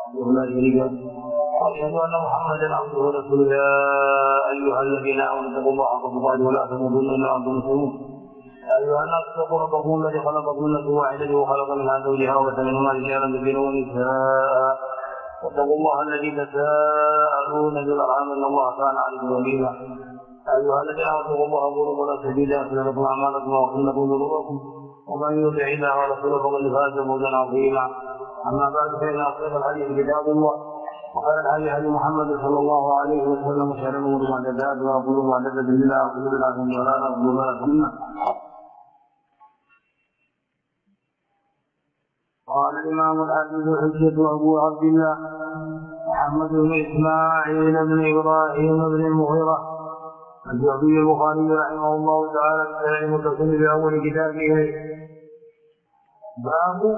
لا شريك له واشهد ان محمدا عبده ورسوله. يا ايها الذين امنوا اتقوا الله حق تقاته ولا تموتن الا وانتم مسلمون. يا ايها الناس اتقوا ربكم الذي خلقكم من نفس واحده وخلق منها زوجها وبث منهما رجالا كثيرا ونساء واتقوا الله الذي تساءلون به والارحام ان الله كان عليكم رقيبا. ايها الذين امنوا اتقوا الله وقولوا قولا سديدا يغفر لكم اعمالكم ويغفر لكم ذنوبكم ومن يطع الله ورسوله فقد فاز فوزا عظيما. اما بعد فان اصدق الحديث كتاب الله وخير الهدي هدي محمد صلى الله عليه وسلم وشر الامور محدثاتها وكل محدثه بدعه وكل بدعه ضلاله وكل ضلاله في النار. قال الامام الحافظ الحجة ابو عبد الله محمد بن اسماعيل بن ابراهيم بن المغيرة الجعفي البخاري رحمه الله تعالى في الصحيح المتصل باول كتابه. باب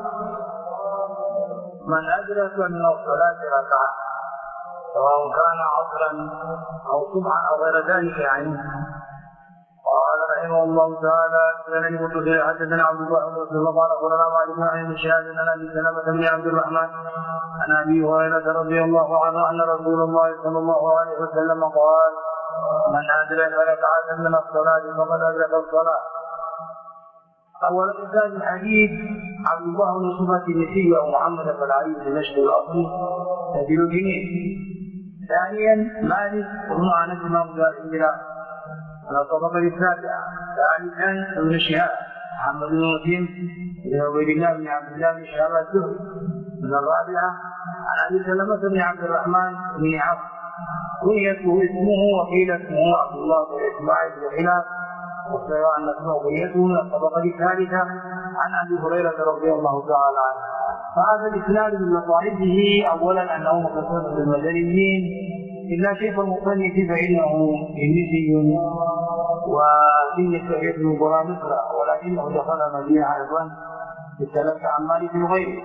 من ادرك من الصلاه ركعه سواء كان عصرا او صبحا او غير ذلك يعني. قال رحمه الله تعالى سنن المتصل حدثنا عبد الله بن مسلم قال اخبرنا مالك عن شهاده عن ابي سلمة بن عبد الرحمن عن ابي هريره رضي الله عنه ان رسول الله صلى الله عليه وسلم قال من ادرك ركعه من الصلاه فقد ادرك الصلاه. اول اسناد الحديث عبد الله بن يوسف التنيسي ومحمد بن علي دمشق الاصلي نزيل جنين. ثانيا مالك بن انس بن زائده على الطبقه السابعه. ثالثا ابن شهاب محمد بن مسلم بن عبيد الله بن عبد الله بن شهاب الزهري. من الرابعه عن ابي سلمة بن عبد الرحمن بن عوف كنيته اسمه وقيل اسمه عبد الله بن اسماعيل بن خلاف وسواء ان اسمه كنيته من الطبقه الثالثه عن ابي هريره رضي الله تعالى عنه. فهذا الاسناد من لطائفه اولا انه مختصر بالمدنيين الا شيخ المصنف فانه انسي وفيه التحيه من قرى مصر ولكنه دخل مدينه ايضا بالتلف عن مالك وغيره.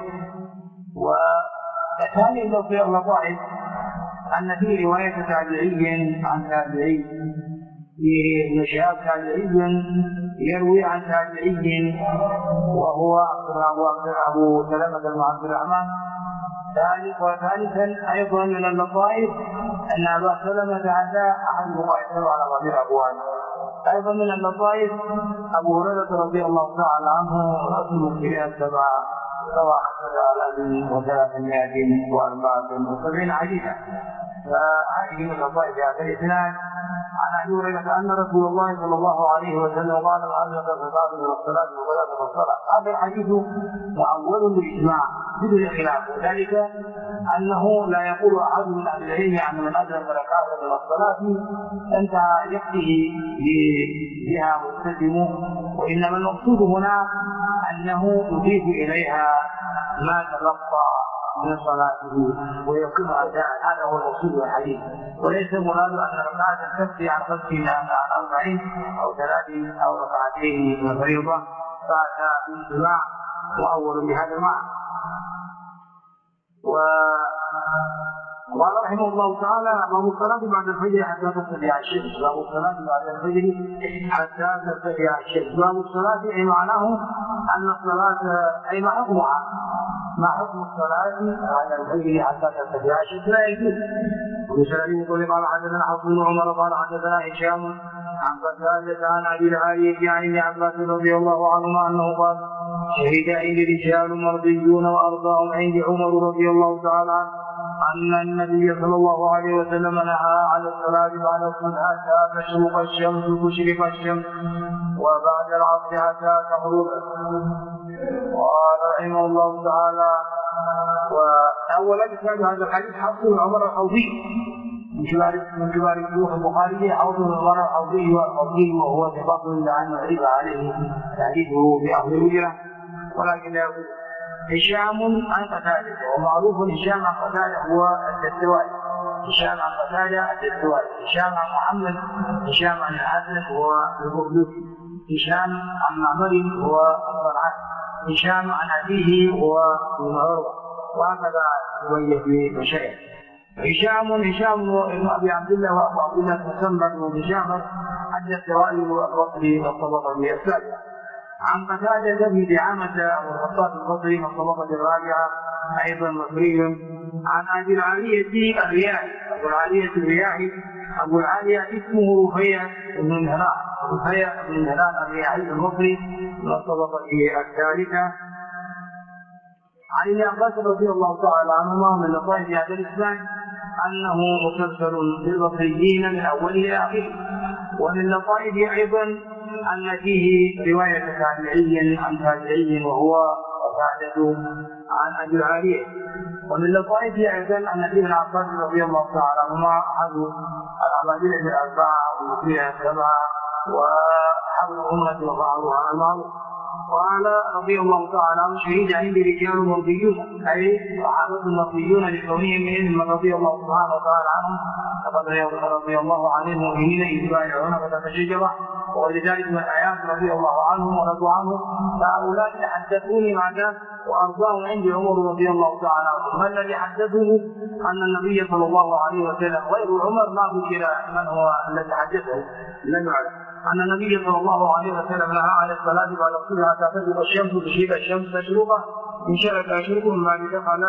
وثانيا اللطائف ان في روايه تابعي عن تابعي ابن شهاب تابعي يروي عن تابعي وهو ابو سلمة بن عبد الرحمن. وثالثا ايضا من اللطائف ان ابا سلمة هذا احد روايته على ضمير ابواب. ايضا من اللطائف ابو هريرة رضي الله تعالى عنه راس المسلمين السبعه روى 1374 حديثا. فهذه من اللطائف في هذا الاسناد عن ابي هريره ان رسول الله صلى الله عليه وسلم قال من ادرك الركعه من الصلاه وغلط الصلاه. هذا الحديث مؤول بالاجماع بدون خلاف وذلك انه لا يقول احد من اهل العلم عن من ادرك ركعه من الصلاه انتهى يكفيه بها ملتزم، وانما المقصود هنا انه يضيف اليها ما تبقى من صلاته ويكون اداء. هذا هو المقصود من الحديث، وليس مراد ان ركعه تكفي عن 40 او 30 او ركعتين من الفريضه. فهذا باجماع مؤول بهذا المعنى. وقال رحمه الله تعالى باب الصلاه بعد الفجر حتى ترتفع الشمس. باب الصلاه بعد الفجر حتى ترتفع الشمس. باب الصلاه اي معناه ان الصلاه اي ما حكمها، ما حكم الصلاه بعد الفجر حتى ترتفع الشمس لا يجوز. وبسند يقول قال حدثنا حفص بن عمر قال حدثنا هشام عن قتادة عن ابي العالية عن ابن عباس رضي الله عنهما انه قال شهد عندي رجال مرضيون وارضاهم عند عمر رضي الله تعالى عنه ان النبي صلى الله عليه وسلم نهى عن الصلاه بعد الصبح حتى تشرق الشمس وبعد العصر حتى تغرب. قال رحمه الله تعالى واولا كان هذا الحديث حفص بن عمر الحوضي من كبار شيوخ البخاري. حفص بن عمر الحوضي وهو ثقة لعن غريب عليه حديثه بأهل الهجرة، ولكن لا يقول هشام عن قتادة، ومعروف هشام عن قتادة هو الدستوائي. هشام عن قتادة الدستوائي. هشام عن محمد هشام عن الحسن هو البغدادي. هشام عن معمر هو الصنعاني. هشام عن أبيه هو ابن عروة، وهكذا يبين في مشايخ. هشام بن ابي عبد الله وابو عبد الله مسمى بن هشام الدستوائي البصري والطبقه السابعه. عن قتادة بن دعامة والخطاب البصري من الطبقة الرابعة أيضا مصري عن أبي العالية الرياحي. أبو العالية الرياحي، أبو العالية اسمه رفيع بن مهران، رفيع بن مهران الرياحي المصري من الطبقة الثالثة. عن ابن عباس رضي الله تعالى عنهما من لطائف هذا الإسلام أنه مسلسل بالبصريين من أوله إلى آخره. ومن لطائفه أيضا أن فيه رواية تابعي عن تابعي وهو قتادة عن أبي العالية. ومن لطائفه أيضا أن ابن عباس رضي الله تعالى عنهما أحد العبادلة الأربعة والمسيح السبعة وحول أمة وفعلها المعروف. قال رضي الله تعالى عنه شهيد عندي رجال مرضيون، أي صحابة مرضيون لكونهم من رضي الله سبحانه وتعالى عنهم، لقد رضي الله عن المؤمنين إذ يبايعون تحت الشجرة، ولذلك من الآيات رضي الله عنهم ورضوا عنه. فهؤلاء حدثوني مع وأرضاهم عندي عمر رضي الله تعالى عنه. ما الذي حدثه؟ أن النبي صلى الله عليه وسلم غير عمر ما ذكر من هو الذي حدثه، لم يعرف أن النبي صلى الله عليه وسلم نهى عن الصلاة بعد الصبح حتى تغرب الشمس، تشرق الشمس تشرقه إن شرق أشرق مما دخل،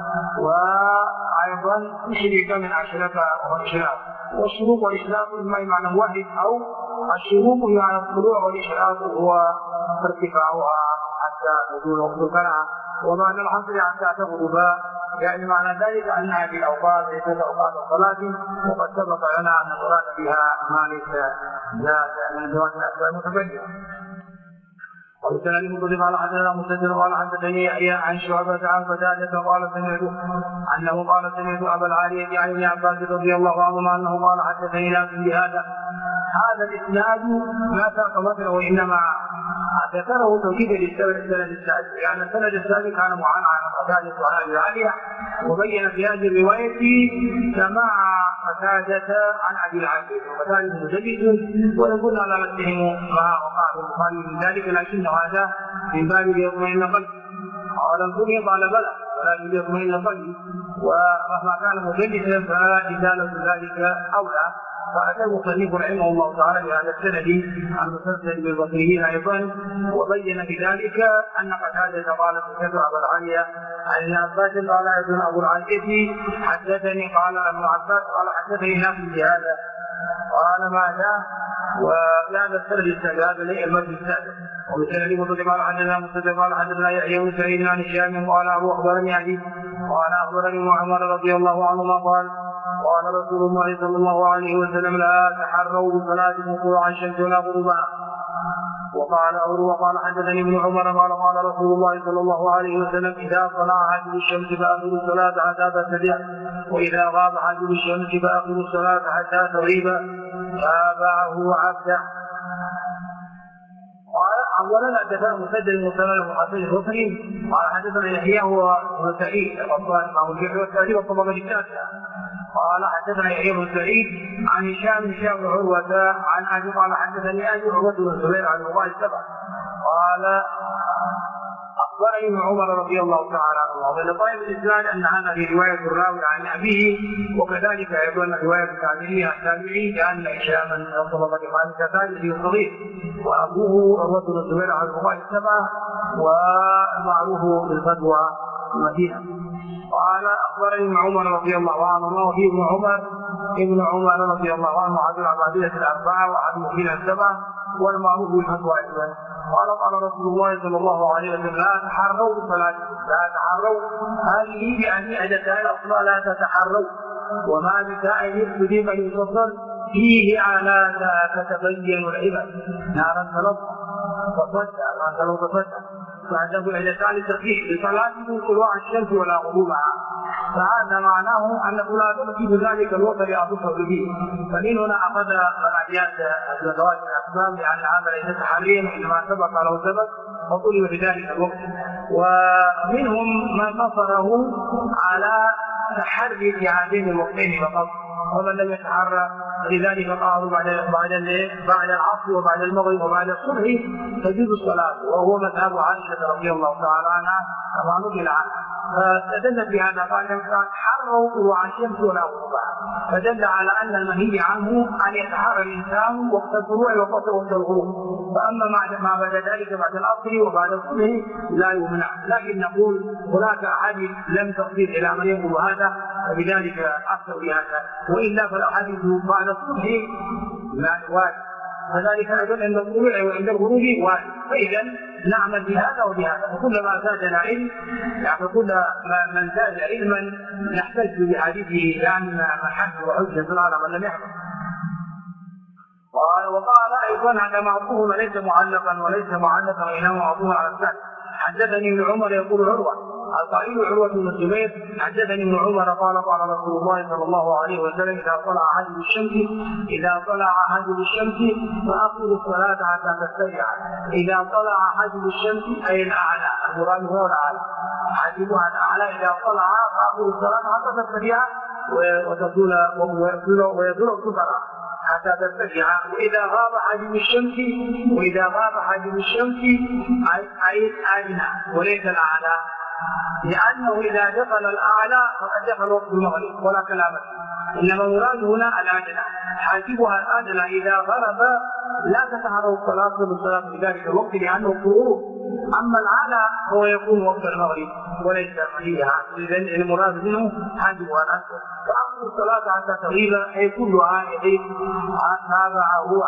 وأيضا تشرق من أشرق وإشراق. والشروق والإشراق إما معنى واحد، أو الشروق بمعنى الطلوع والإشراق هو ارتفاعها حتى تزول وقتها، وبعد العصر حتى تغرب، يعني معنى ذلك أن هذه الأوقات ليست أوقات الصلاة، وقد سبق لنا أن المراد بها ما ليس ذات من ذوات الأسباب المتبينة. وبالتالي مطلق على حدثنا مسدد قال حدثني يحيى عن شعبة عن قتادة قال سمعت أبا العالية عن ابن عباس رضي الله عنهما أنه قال حدثني ناس بهذا. هذا الإسناد لا ساق مثله، وإنما ذكره توكيدا للسند السابق، يعني السند السابق كان معانا عن قتادة وعن أبي العالية، وبين في هذه الرواية سماع قتادة عن أبي العالية، وقتادة مجدد، ويقول لا نتهم ما وقع في البخاري من ذلك، لكن هذا من باب ليطمئن قلبي. قال الكل قال بلى ولكن ليطمئن قلبي، ومهما كان مجددا فإزالة ذلك أولى. فأتى المصنف رحمه الله تعالى بهذا السند المسلسل بالبصريين أيضا، وبين بذلك أن قتادة قال سمعت أبا العالية عن ابن عباس قال ابن أبو العالية حدثني، قال ابن عباس قال حدثني ناس بهذا، قال ماذا؟ وهذا السند السابق هذا المجلس السابق. وبالسند مصدق قال حدثنا يحيى بن سعيد عن هشام قال أبو أخبرني أبي قال أخبرني عمر رضي الله عنهما قال رسول الله صلى الله عليه وسلم لا تحروا بصلاتكم طلوع الشمس ولا غروبها. وقال حدثني ابن عمر قال رسول الله صلى الله عليه وسلم إذا طلع حاجب الشمس فأخذوا الصلاة حتى ترتفع، وإذا غاب حاجب الشمس فأخذوا الصلاة حتى تغيب. تابعه عبده. أولا حدثنا مسدد مسلم وحسن البصري قال حدثنا يحيى هو بن سعيد القطان إمام الجرح والتعديل والطبقة التاسعة. قال حدثنا يحيى بن سعيد عن هشام بن عروة عن أبي قال حدثني أبي عروة بن الزبير عن الرواة السبع قال أخبرني ابن عمر رضي الله تعالى عنه. ومن لطائف الإسناد أن هذه رواية الراوي عن أبيه، وكذلك أيضا رواية التابعي عن التابعي لأن هشاما من الطبقة الخامسة تابعي صغير، وأبوه عروة بن الزبير عن الرواة السبع ومعروف بالفتوى المدينة. قال أخبرني ابن عمر رضي الله عنه، وفي ابن عمر رضي الله عنه أحد العبادلة الأربعة وأحد المؤمنين السبعة والمعروف بالفتوى أيضا. قال رسول الله صلى الله عليه وسلم لا تحروا بصلاتكم، لا تحروا هذه بأن أحدثان الأصلاء لا تتحروا، وما بسائل يقتدي من يفصل فيه على تتبين العباد نارا تصدى فهذا الإحداثان للتخفيف بصلاتكم طلوع الشمس ولا غروبها. فهذا معناه أنه لا تمكن ذلك الوقت لأبصر به. فمن هنا أخذ الأبيات الزواج الأسباب لأن هذا ليس تحريما، إنما سبق له سبق وطلب بذلك الوقت. ومنهم من قصره على تحري في هذين الوقتين فقط، ومن لم يتحرى لذلك قالوا بعد العصر وبعد المغرب وبعد الصبح تجوز الصلاة، وهو مذهب عائشة رضي الله تعالى عنها كما نقل عنها. فدل في هذا قال حروا طلوع الشمس ولا غروبها، فدل على ان المنهي عنه ان يتحرى الانسان وقت الطلوع وقت الغروب، فاما ما بعد ذلك بعد العصر وبعد الصبح لا يمنع، لكن نقول هناك احاديث لم تصل الى من يقول هذا، فبذلك افتوا بهذا، والا فالاحاديث بعد الصبح لا واجب، وذلك ايضا عند الطلوع وعند الغروب واجب، فاذا نعمل بهذا وبهذا، وكلما زادنا علم يعني كل من زاد علما نحتج بحديثه لان محل وحجه على من لم يحفظ. وقال ايضا هذا معطوف وليس معلقا وانما معطوف على الثاني. حدثني ابن عمر يقول عروه القائل عروه بن الزبير حدثني ابن عمر قال قال رسول الله صلى الله عليه وسلم اذا طلع حاجب الشمس فاقيموا الصلاه حتى ترتفع. اذا طلع حاجب الشمس اي الاعلى، المراد هو الاعلى، حاجبها الاعلى اذا طلع فاقيموا الصلاه حتى ترتفع ويزول الكفر حتى ترتفع. واذا غاب حاجب الشمس اي الادنى وليس الاعلى، لانه اذا دخل الاعلى فقد دخل وقت المغرب ولا كلام فيه، انما المراد هنا الادنى، حاجبها الادنى اذا غرب لا تتحرك الصلاه في ذلك الوقت لانه غروب، اما الاعلى هو يكون وقت المغرب وليس فيها، اذا المراد منه حاجبها الادنى. فاقم الصلاه حتى تغيب اي كلها يغيب. تابعه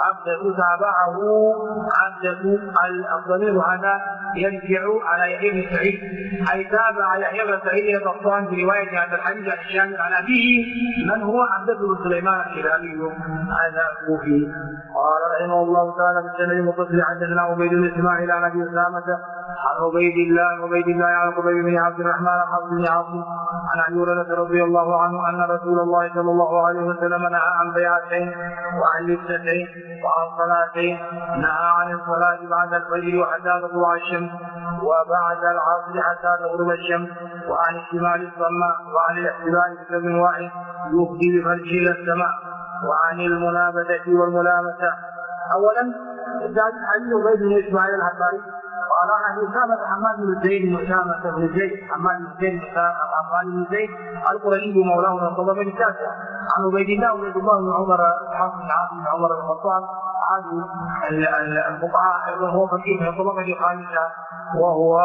عبده الضمير هذا يرجع على يحيى بن سعيد، اي تابع يحيى بن سعيد القطان في روايه هذا الحديث عن الشامل عن ابيه من هو عبده بن سليمان الهلالي هذا الكوفي. قال رحمه الله تعالى بالسند المتصل حدثنا عبيد بن اسماعيل عن ابي اسامه عن عبيد الله عن قبيل بن عبد الرحمن بن عاصم عن ابي هريره رضي الله عنه ان رسول الله صلى الله عليه وسلم نهى عن بيعتين وعن لبستين وعن صلاتين، نهى عن الصلاه بعد الفجر وحتى تطلع الشمس وبعد العصر حتى تغرب الشمس، وعن اشتمال الصماء وعن الاحتلال بكلم واحد يفضي بفرجه الى السماء، وعن المنابذه والملامسه. اولا زاد حديث عبيد بن اسماعيل الحباري قال عن أسامة حماد بن زيد حماد بن زيد القرشي مولاه من الطبقة التاسعة، عن عبيد الله بن عمر حفص بن عاصم بن عمر بن الخطاب هذا الفقهاء ايضا هو فقيه من الطبقة الخامسة وهو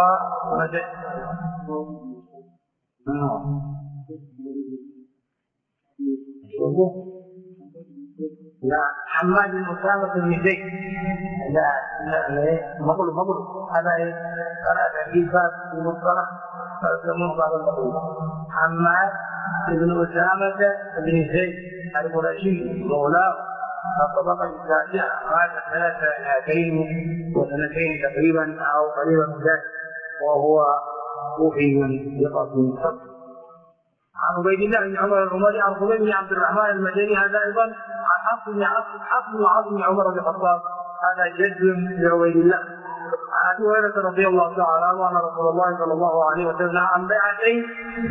لا حماد بن أسامة بن زيد لا مقول هذا قرأت في باب المصطلح فسموه باب المقول. حماد بن أسامة بن زيد القرشي مولاه الطبقة التاسعة مات سنتين تقريبا أو قريبا من ذلك، وهو كوفي ثقة ثبت. عن عبيد الله بن عمر العمري عن قبيل بن عبد الرحمن المدني هذا ايضا عن حفص بن عاصم بن عمر بن الخطاب هذا جد لعبيد الله. عن ابي هريره رضي الله تعالى عنه ان رسول الله صلى الله عليه وسلم عن بيعتين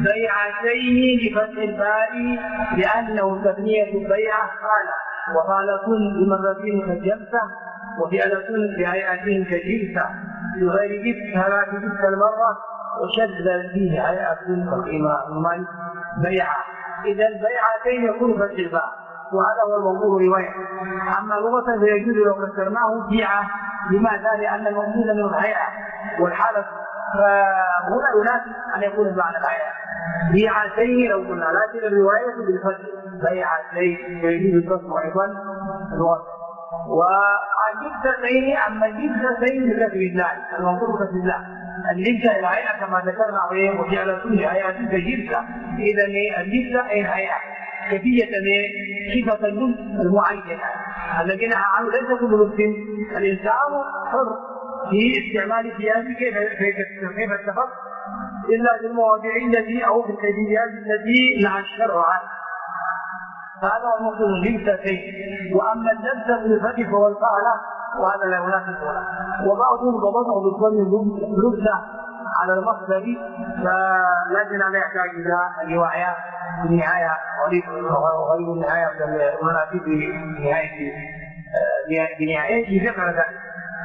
بفتح الباء لانه تثنيه بيعه وقالة بمرتين كجلسه وفعلة بهيئتين كجلسه بغير جلسه لا تجلس المره وشد فيه هيئة فقيمة بيعة. إذا البيعتين يكون فتح الباء وهذا هو الموضوع رواية. أما لغة فيجوز لو فسرناه بيعة، لماذا؟ لأن الموجود من الهيئة والحالة، فهنا يناسب أن يكون المعنى الهيئة بيعتين لو قلنا، لكن الرواية بالفتح بيعتين يجوز القسم أيضا الوضع. وعن جبتين أما الجبتين بكسر الله الموضوع بكسر الله اللبسة الهيئة كما ذكرنا عليه وجعل كل هيئة كجبسة. إذا اللبسة أي الهيئة كيفية صفة اللبس المعينة الذي نهى عنه ليس كل لبس. الإنسان حر في استعمال ثيابه كيف اتفق إلا في المواضيع التي أو في الكيفيات التي نهى الشرع عنها، فهذا هو المقصود اللبستين. وأما اللبسة بالفتح والفعلة وهذا لا يناسب هنا. وبعضهم ضبطه بالضم اللبسة على المصدر، فلكن لا يحتاج إلى الرواية في النهاية وغير النهاية المناسب بنهاية ذكر ذلك.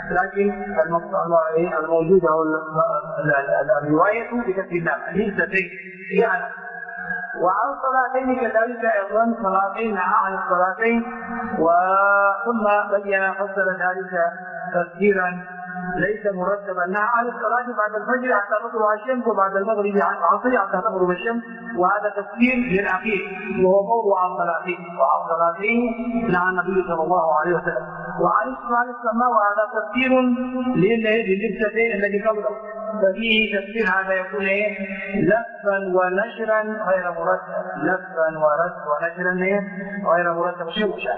لكن الموجود هو الرواية بكسر اللام ليستين يعني. وعن الصلاتين كذلك أيضا صلاتين عن الصلاتين، وثم بين فسر ذلك تفسيرا ليس مرتبا عن الصلاة بعد الفجر حتى تطلع الشمس، وبعد المغرب عن العصر حتى تغرب الشمس، وهذا تفسير للأخير وهو قول عن صلاتين. وعن صلاتين نهى النبي صلى الله عليه وسلم. وعن الصلاة السماء وهذا تفسير للجبتين الذي قبله، ففيه تفسير هذا يكون لفا ونشرا غير مرتب، لفا ونشرا غير مرتب شوشا.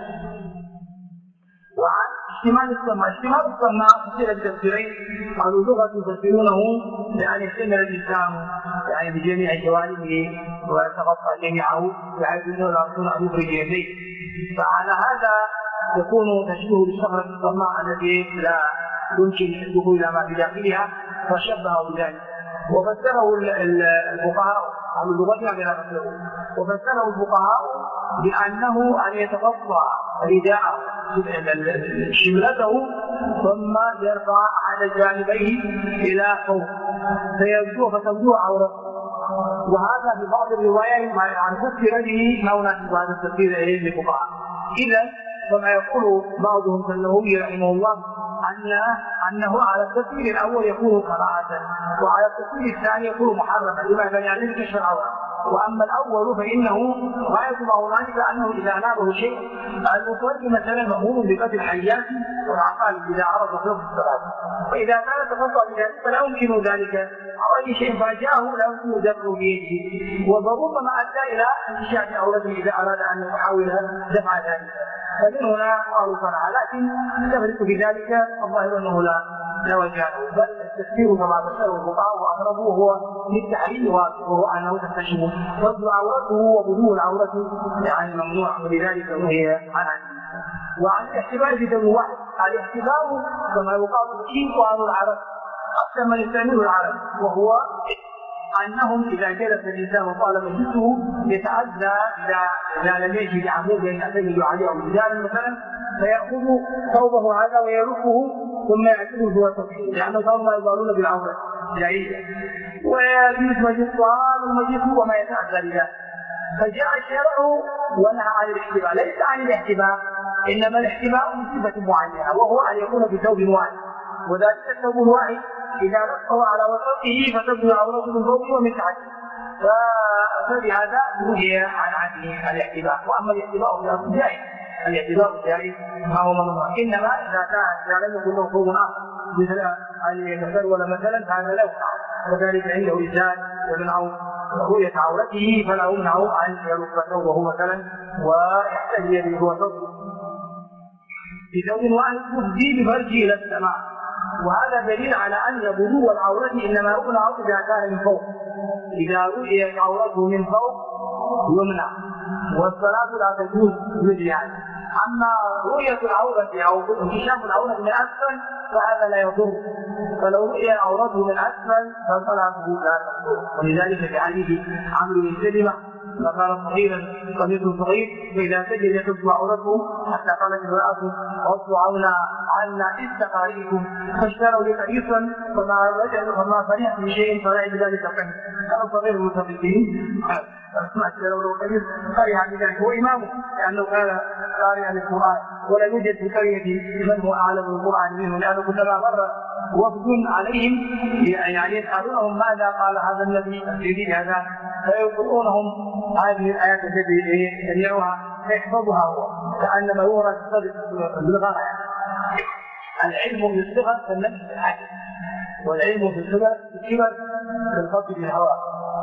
وعن اشتمال السماء تفسير بتفسيرين، قالوا لغة يفسرونه بأن يشتمل الإنسان يعني بجميع جوانبه ويتغطى جميعه بحيث أنه لا يكون أن يخرج يديه، فعلى هذا يكون تشبه بالشجرة الصماء التي لا يمكن الدخول إلى ما في داخلها، فشبهه بذلك. وفسره الفقهاء عن اللغة بلا فسره، وفسره الفقهاء بأنه أن يتغطى رداءه شملته ثم يرفع أحد جانبيه إلى فوق فتبدو عورته، وهذا في بعض الروايات عن فسر به ما يناسب هذا التفسير للفقهاء. إذا كما يقول بعضهم كالنووي رحمه الله أنه على التفسير الأول يكون كراهة، وعلى التفسير الثاني يكون محرما لما يعني كشف العورة. وأما الأول فإنه غاية ما هنالك أنه إذا نابه شيء المصلي مثلا مأمور بقتل الحيات والعقال إذا عرض في الصلاة، فإذا كان تفضل بذلك فلا يمكن ذلك أو أي شيء فاجاه لا يمكن دفعه بيده، وربما أدى إلى انتشاء عورته إذا أراد أن يحاول دفع ذلك. فمن هنا قالوا كراهة، لكن تفرق بذلك الظاهر أنه لا وجه له، بل التفسير كما فسره الفقهاء وأقربه هو للتحريم وهو أنه تكتشف رد عورته وبدو العورة يعني ممنوع، ولذلك نهي عنه. وعن الاحتباء في دم واحد، الاحتباء كما يقال شيطان العرب أكثر من يستعمله العرب، وهو أنهم إذا جلس الإنسان وطال مجلسه يتعدى إذا لم يجد عمود يعتمد عليه أو جدار مثلا، فيأخذ ثوبه هذا ويرفه ثم يعتمد هو التصحيح، لأنه صار ما يضارون بالعورة جائزة، ويجلس مجلس طال ومجلسه وما يتعدى لذلك. فجاء الشرع ونهى عن الاحتباء، ليس عن الاحتباء، إنما الاحتباء من صفة معينة، وهو أن يكون بثوب واحد، وذلك الثوب الواحد إذا نصه على وسطه فتبدو عورته من فوقه ومن تحته، فبهذا نهي عن الاحتباء. وأما الاحتباء في الأصل جائز، الاحتباء الجائز ما هو ممنوع، إنما إذا لم يكن له ثوب آخر مثل أن يتسرول مثلا فهذا لا يمنع، وذلك عنده إنسان يمنع رؤية عورته فلا يمنع أن يلف ثوبه مثلا ويحتدي به هو ثوبه بثوب واحد يفضي بفرجه إلى السماء. وهذا دليل على أن بدو العورة إنما يمنع إذا كان من فوق، إذا رؤيت عورته من فوق يمنع، والصلاة لا تجوز بالجهاد. أما رؤية العورة أو انكشاف العورة من أسفل فهذا لا يضر، فلو رؤي عورته من أسفل فصلاته لا تضر. ولذلك في حديث عمرو بن سلمة فكان صغيرا قميص صغير فإذا سجد يحب عورته حتى قالت امرأته واصنعونا عنا استقاريكم، فاشتروا لي قميصا فما فرح بشيء فرح بذلك القميص، كان صغير المتفقين ما اشتروا له قميص فرح بذلك، هو إمامه لأنه كان قارئا للقرآن، ولا يوجد في قرية من هو أعلم القرآن منه، لأنه كلما مر وفد عليهم يعني يسألونهم ماذا قال هذا الذي يريد هذا، فيقولونهم هذه الآيات التي يسمعها فيحفظها هو كأنما يورث بالغاية. العلم في الصغر كالنفس الحاجة، والعلم في الكبر كالخط في الهواء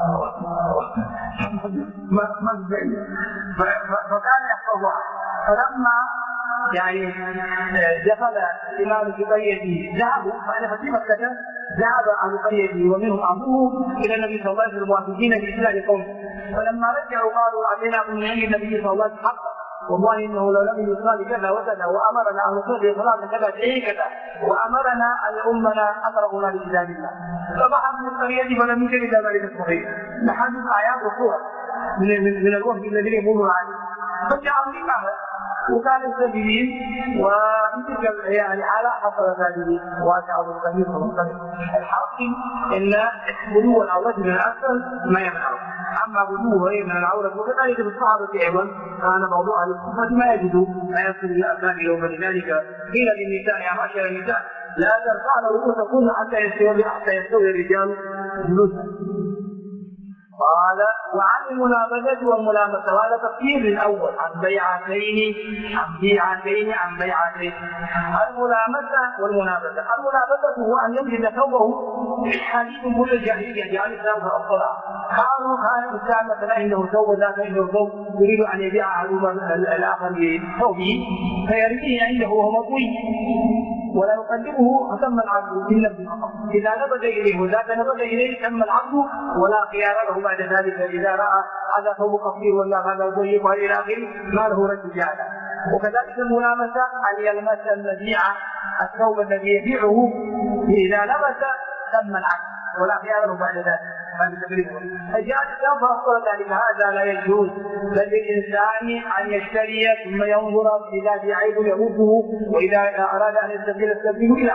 ما فكان يحفظها. فلما يعني دخل الإمام في قريته ذهبوا، فأنا في مكة ذهب أهل قريته ومنهم أبوه إلى النبي صلى الله عليه وسلم موافقين بإسلام قومه، فلما رجعوا قالوا أتيناكم من عند النبي صلى الله عليه وسلم حقا، والله إنه لو لم يصلي كذا وكذا، وأمرنا أن نصلي صلاة كذا كذا، وأمرنا أن يؤمنا أقربنا لكتاب الله. فبحث من القرية فلم يجد ذلك الصحيح، لحد آيات وصور من الوحي الذي يقولون عنه، فجاءوا الإمام وكان السبيل وفي تلك يعني حالة حصلت هذه واقعة كبيرة ومختلفة. الحاصل إن بدو العورة من الأسفل ما يمنعه، أما بدوه من العورة وكذلك في الصحابة أيضا كان موضوع الصفة ما يجدوا ما يصل إلى أسنان يوم. لذلك قيل للنساء يا معشر النساء لا ترفعن رؤوسكن حتى يستوي الرجال جلوسا. قال وعن المنابذة والملامسة، وهذا تفسير الأول عن بيعتين عن بيعتين. الملامسة والمنابذة، الملامسة هو أن يمسك ثوبه حديث كل الجاهلية يعني ثوب الصلاة. كان الإنسان مثلا عنده ثوب ذاك عنده ثوب يريد أن يبيع عروض الآخر بثوبه فيرميه عنده وهو مطوي ولا يقدمه تم العبد بالنفس فقط. إذا نبذ إليه وذاك نبذ إليه تم العبد ولا خيار له بعد ذلك. إذا رأى هذا ثوب قصير ولا هذا ضيق وإلى آخره ما له رد جاهلا. وكذلك الملامسة أن يلمس المبيع الثوب الذي يبيعه، إذا لمس تم العبد ولا خيار له بعد ذلك. فجاء الإسلام فأفضل ذلك. هذا لا يجوز للإنسان أن يشتري ثم ينظر إذا في عيب يرده، وإذا أراد أن يستبدل إلى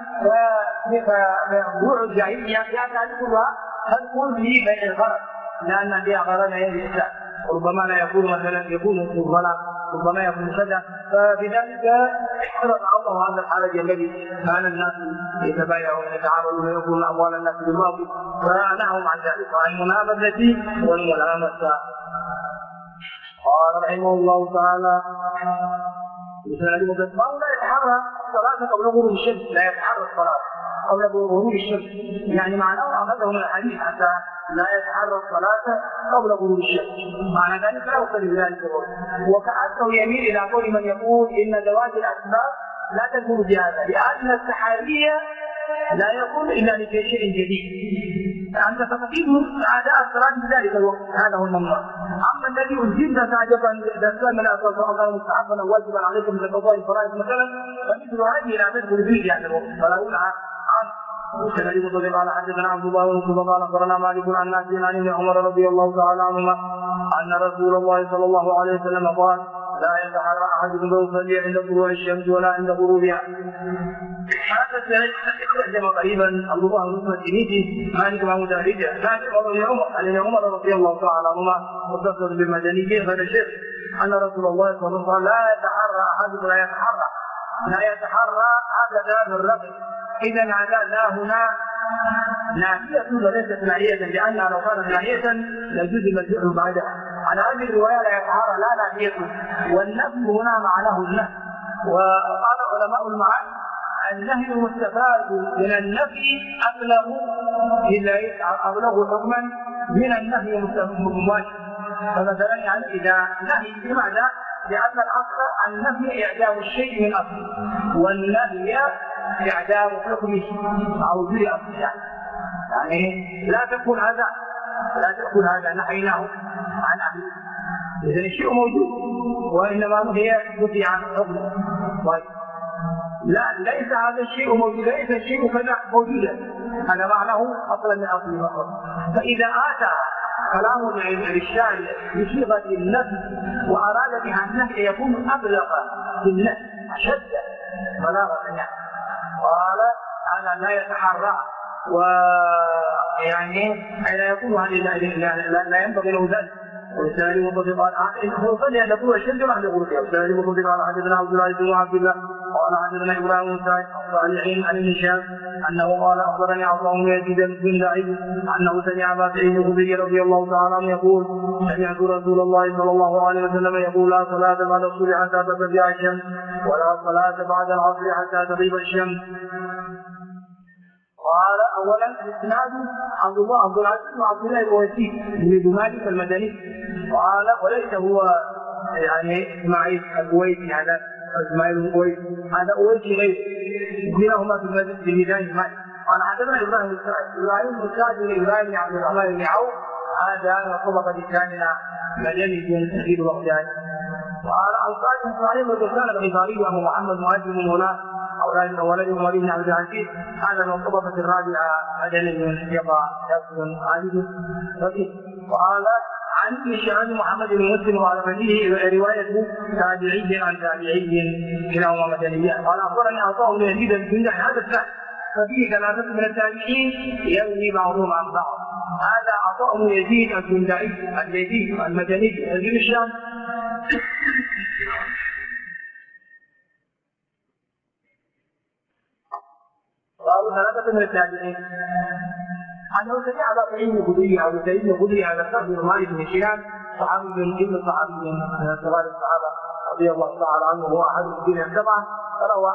فبيع الجاهلية يعني كلها تدخل في بيع الغرض، لأن فيها غرض الإنسان ربما لا يكون مثلا يكون في الظلام، ربما يكون كذا. فبذلك احترق الله هذا الحرج الذي كان الناس يتبايعون ويتعاملون ويأكلون أموال الناس بالباطل، فنهوا عن ذلك عن المنابذة والملامسة. قال رحمه الله تعالى فهو لا يتحرى الصلاة قبل غروب الشمس، لا يتحرى الصلاة قبل غروب الشمس، يعني معناه أخذه من الحديث حتى لا يتحرى الصلاة قبل غروب الشمس. معنى ذلك لا يقتضي بذلك الوقت. وكأنه يميل إلى قول من يقول إن زواج الأسباب لا تكون بهذا، لأن التحرية لا يكون إلا لشيء جديد. أنت تقيم أداء الصلاة بذلك الوقت، هذا هو الممنوع. أما الذي أجيب ساعة من الأصل مستحبا أو واجبا عليكم من قضاء الفرائض مثلا، فمثل هذه لا تدخل فيه هذا الوقت، فلا يلعى عنه. وكذلك قال حدثنا عبد الله بن مسعود قال أخبرنا مالك عن نافع عن ابن عمر رضي الله تعالى عنهما أن رسول الله صلى الله عليه وسلم قال لا يتحرى أحدكم فيصلي عند طلوع الشمس ولا عند غروبها. هذا تقدم قريبا عبد الله بن مسعود الترمذي مالك بن دارجة نافع عن ابن عمر رضي الله تعالى عنهما متصل بالمدني هذا الشيخ أن رسول الله صلى الله عليه وسلم لا يتحرى أحدكم لا يتحرى هذا من الرقم. إذا هذا هنا ناهية وليست ناهية، لأن لو كانت ناهية لجزم الفعل بعدها. على هذه الرواية لا يتحرى لا ناهية، والنفي هنا معناه النهي. وقال علماء المعاني النهي المستفاد من النفي أبلغ حكما من النهي المباشر. فمثلا يعني إذا نهي بماذا؟ لأن الأصل النفي إعدام الشيء من أصله، والنهي إعدام حكمه أو وجود أصله. يعني لا تكون هذا نهيناه عن أهله، إذا الشيء موجود وإنما هي نفي عن حكمه. لا ليس هذا الشيء موجود، ليس الشيء كذا موجودا، هذا معناه أصلا من أصله فقط. فإذا آتى كلام للشاعر بصيغة النفي وأراد بها النهي يكون أبلغ في النهي أشد بلاغة. قال هذا لا يتحرى ويعني لا يكون لا ينبغي له ذلك. والثاني مطلق قال صلي أن تكون الشمس بعد غروبها. والثاني مطلق قال حدثنا عبد الله بن عبد الله قال حدثنا إبراهيم بن سعد الصالحين عن هشام أنه قال أخبرني عطاء بن يزيد بن سعيد أنه سمع أبا سعيد الخدري رضي الله تعالى عنه يقول سمعت رسول الله صلى الله عليه وسلم يقول لا صلاة بعد الصبح حتى ترتفع الشمس ولا صلاة بعد العصر حتى تغيب الشمس. قال اولا الاسناد عبد العزيز وعبد الله الويسي بن مالك المدني. قال وليس هو يعني اسماعيل الويسي، هذا اسماعيل الويسي هذا اويسي غيره، كلاهما في المسجد في ميدان مالك. قال حدثنا ابراهيم بن سعد بن ابراهيم بن عبد الرحمن بن عوف هذا من الطبقه الثامنه مدني سعيد الوحداني. قال عن صالح بن صالح وكان الغفاري وابو محمد مهاجم هناك أولاد ولد ولي بن عبد العزيز هذا من الطبقة الرابعة مدني يقع يسكن عابد. وقال وعن ابن شهاب محمد بن مسلم وعلى فيه روايه تابعي عن تابعي كلاهما مدنيان. قال اخبرني عطاء بن يزيد بن هذا السعد ففيه 3 من التابعين يروي بعضهم عن بعض. هذا عطاء بن يزيد الجندعي الزيدي المدني نزيل الشام. قالوا 3 من التابعين أنه سمع أبا سعيد الخدري أو سعيد الخدري على سعد بن مالك بن سنان صحابي ابن صحابي من صغار الصحابة رضي الله تعالى عنه وهو أحد الدين السبعة فروى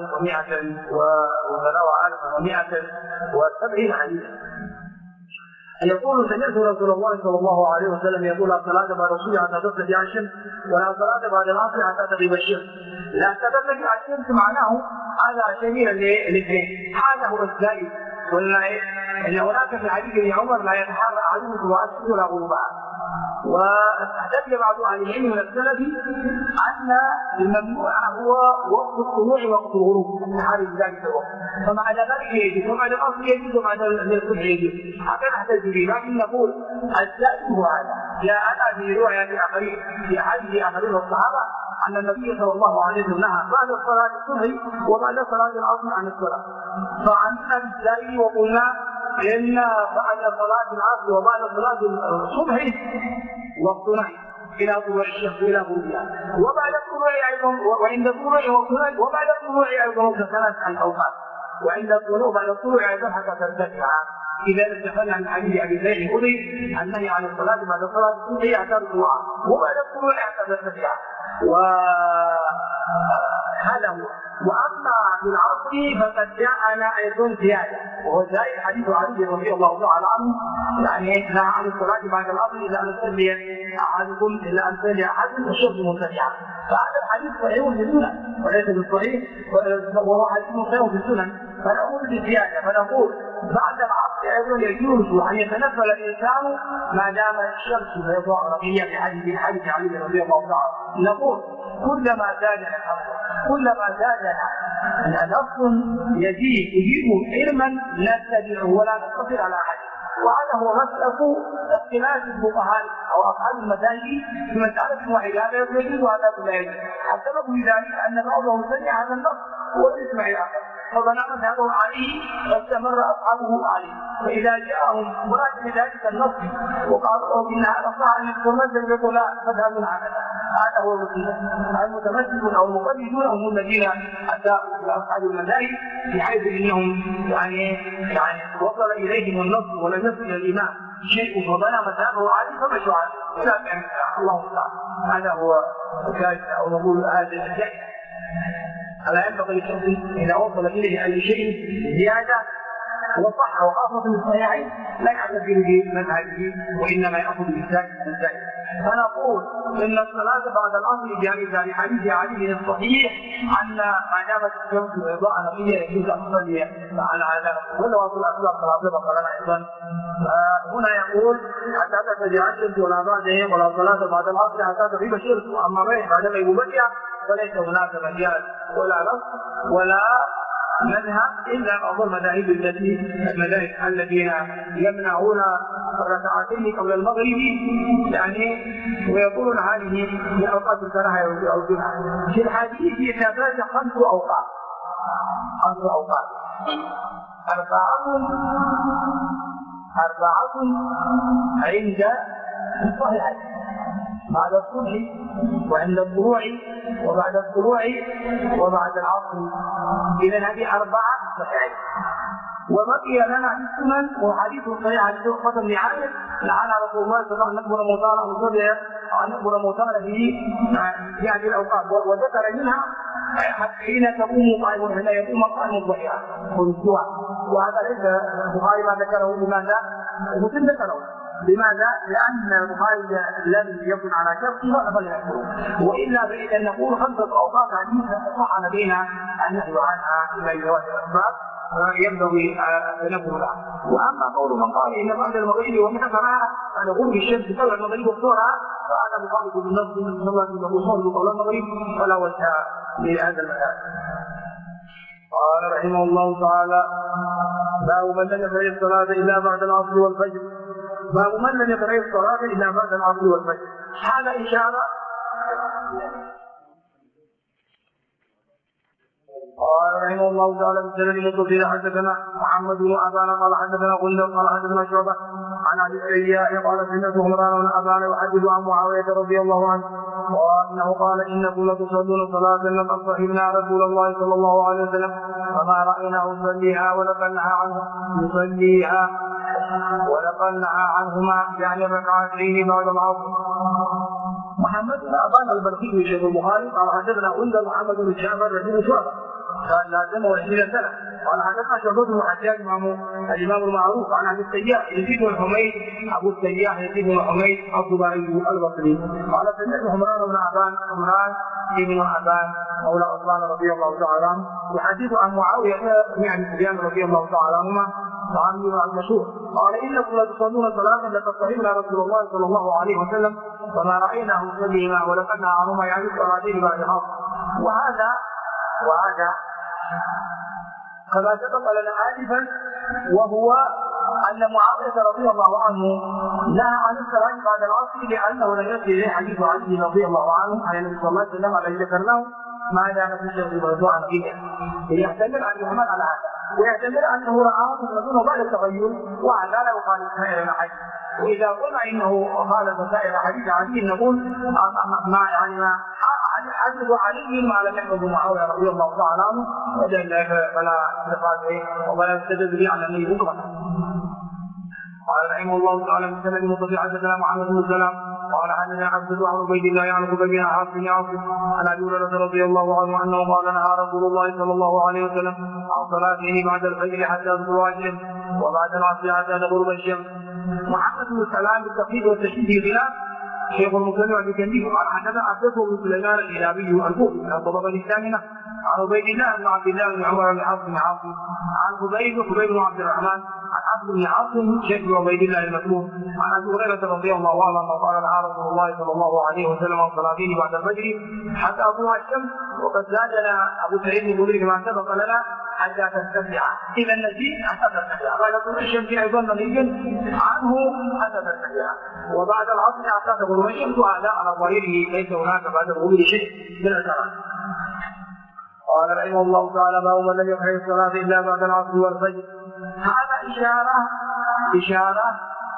1170 حديثا. يقول سمعت رسول الله صلى الله عليه وسلم يقول الصلاة بعد الصبح حتى تطلع الشمس ولا صلاة بعد العصر حتى تغيب الشمس. لا تطلع الشمس معناه هذا شبيه للاثنين. هذا هو الزائد قلنا ان هناك في حديث ابن عمر لا يتحرى احدكم الشمس ولا غروبها. واحتج بعض اهل العلم من السلف ان الممنوع هو وقت الطلوع وقت الغروب في حال ذلك الوقت، فبعد ذلك يجب وبعد الاصل يجب وبعد الصبح يجب. هكذا نحتج به، لكن نقول الزائد هو هذا. جاءنا في روايه اخرين في حديث اخرين الصحابه ان النبي صلى الله عليه وسلم نهى بعد صلاه الصبح وبعد صلاه العصر عن الصلاه. فعملنا بالزائد وقلنا إن بعد صلاة العصر وبعد صلاة الصبح وقت نهي إلى طلوع الشمس إلى غروبها، وبعد الطلوع أيضا وعند الطلوع وبعد الطلوع أيضا كثلاث الأوقات، وعند الطلوع بعد الطلوع أيضا حتى ترتفع. إذا استفدنا من حديث أبي سعيد الخدري النهي عن الصلاة بعد صلاة الصبح حتى الطلوع وبعد الطلوع حتى ترتفع. وهذا هو. واما في العصر فقد جاءنا ايضا زياده وهو زائد حديث علي رضي الله تعالى عنه يعني نهى عن الصلاه بعد العصر الا ان يصلي احدكم الا ان يصلي احدكم الشرب مرتفعا. فهذا الحديث صحيح في السنن وليس بالصحيح وهو حديث صحيح في السنن. فنقول بالزياده فنقول بعد العصر ايضا يجوز ان يتنفل الانسان ما دام الشمس بيضاء رقيه في حديث علي رضي الله تعالى. نقول كلما زادنا كلما زادنا نص يجيب علما نتبعه ولا نقتصر على احد. وهذا هو مسألة اختلاف الفقهاء او اصحاب المذاهب في مسألة واحدة، هذا يجوز وهذا لا يجوز. السبب في ذلك ان بعضهم سمع هذا النص وليسمع الاخر فبنى مذهبه عليه واستمر اصحابه عليه. فاذا جاءهم مراد بذلك النص وقالوا لهم ان هذا صح ان يتمثل يقول لا مذهبنا هذا هو المتمثل او المقلدون هم الذين اتاوا الى اصحاب المذاهب بحيث انهم يعني وصل اليهم النص ولم يصل الى الامام شيء وبنى مذهبه عليه فمشوا عليه. ولكن الله تعالى هذا هو الكارثه او نقول هذا الشيء. ألا ينبغي للشخص إذا وصل إليه أي شيء زيادة وصح وخاصة الصحيحين لا يعتبر بمذهبه وإنما يأخذ بالزائد. فنقول إن الصلاة بعد العصر جائزة لحديث علي الصحيح أن ما دامت الشمس بيضاء نقية يجوز أن تصلي على هذا ولا وصل أسباب صلاة فقال أيضا. هنا يقول حتى ترتفع الشمس ولا بعدهم ولا صلاة بعد العصر حتى تغيب الشمس، وأما بعد غيبوبتها فليس هناك مجال ولا نص ولا مذهب الا بعض المذاهب الذين يمنعون الركعتين قبل المغرب يعني ويقولون هذه من اوقات الكراهه او الجمعه. في الحديث يتفاجأ 5 اوقات أربعة عند الصحيحين بعد الصبح وعند الطلوع وبعد الطلوع وبعد العصر. إذا هذه 4 صحيحين. وبقي لنا في السنن وحديث صحيح عن عقبة بن عامر لعن رسول الله صلى الله عليه وسلم نقبل موتانا في هذه الأوقات وذكر منها حين تقوم قائم حين يقوم قائم الضحى وهذا ليس البخاري ما ذكره. لماذا؟ مسلم ذكره. لماذا؟ لأن البخاري لم يكن على شرطه فلا يذكره، وإلا بإذ أن نقول 5 أوقات حديثا صح لدينا النهي عنها إلى جواز الأسباب ينبغي التنبه لها. واما قول من قال ان بعد المغرب ومحكمها ان غروب الشمس قبل المغرب وفطورها فهذا مخالف بالنص ان الله يقول قبل المغرب فلا وجه لهذا المذهب. قال رحمه الله تعالى: باب من لم يفعل الصلاه الا بعد العصر والفجر باب من لم يتغير الصلاة إلا بعد العصر والفجر. هذا إشارة. قال رحمه الله تعالى بسند متصل حدثنا محمد بن أبان قال حدثنا غندر قال حدثنا شعبة عن أبي السياء قال سمعت عمران بن أبان يحدث عن معاوية رضي الله عنه وأنه قال إنكم لتصلون صلاة لقد صحبنا رسول الله صلى الله عليه وسلم فما رأيناه يصليها ولقد نهى عنهما يعني ركعتين بعد العصر. محمد بن أبان البلخي شيخ البخاري قال حدثنا غندر محمد بن جعفر رجل شعبة قال لازمه 20 سنة قال حدثنا شعبة بن الحجاج الإمام المعروف عن أبي السياح يزيد بن حميد أبو السياح يزيد بن حميد الضبعي البصري قال سمعت عمران بن أبان مولى عثمان رضي الله تعالى عنه يحدث عن معاوية بن أبي سفيان رضي الله تعالى عنهما صحابي المشهور قال إنكم لتصلون صلاة لقد صحبنا رسول الله صلى الله عليه وسلم وما رأيناه يصليهما ولقد نهى عنهما يعني الصلاتين بعد العصر. وهذا كما سبق لنا آنفا وهو أن معاوية رضي الله عنه نهى عن الصلاة بعد العصر لأنه لم يصل إليه حديث علي رضي الله عنه عن النبي صلى الله عليه وسلم الذي ذكرناه ما دام في شيء موضوع فيه يحتمل أن يحمل على هذا ويحتمل أنه رآه يظن بعد التغير وهذا لا يخالف سائر الحديث. وإذا قلنا إنه خالف سائر حديث علي نقول ما حدث علي ما لم يحفظ معاوية رضي الله تعالى عنه وجل فلا استفاد به ولا يستدل به على أنه بكرة. قال رحمه الله تعالى من سند متصل حدثنا محمد بن سلام قال حدثنا عبد عن عبيد الله عن عقبة بن عاصم عن أبي هريرة رضي الله عنه أنه قال نهى رسول الله صلى الله عليه وسلم عن صلاتين بعد الفجر حتى تطلع الشمس وبعد العصر حتى تغرب الشمس. محمد بن سلام بالتقييد والتشديد خلاف شيخ المسلم بكنديه قال حدثنا عبده بن سليمان الهلابي الكوفي من الطبقة الثامنة عن عبيد الله بن عبد الله بن عمر بن حفص بن عاصم عن خبيب بن عبد الرحمن عن عبد بن عاصم شيخ عبيد الله المكتوب عن ابي هريره رضي الله عنه قال نهى رسول الله صلى الله عليه وسلم عن صلاتين بعد الفجر حتى تطلع الشمس وقد زادنا ابو سعيد الخدري كما سبق لنا حتى ترتفع. اذا النبي حتى ترتفع بعد طلوع الشمس ايضا نبي عنه حتى ترتفع وبعد العصر حتى تغرب الشمس وهذا على ظاهره ليس هناك بعد الغروب شيء من الكلام. قال رحمه الله تعالى باب من لم يقرأ الصلاة إلا بعد العصر والفجر. هذا إشارة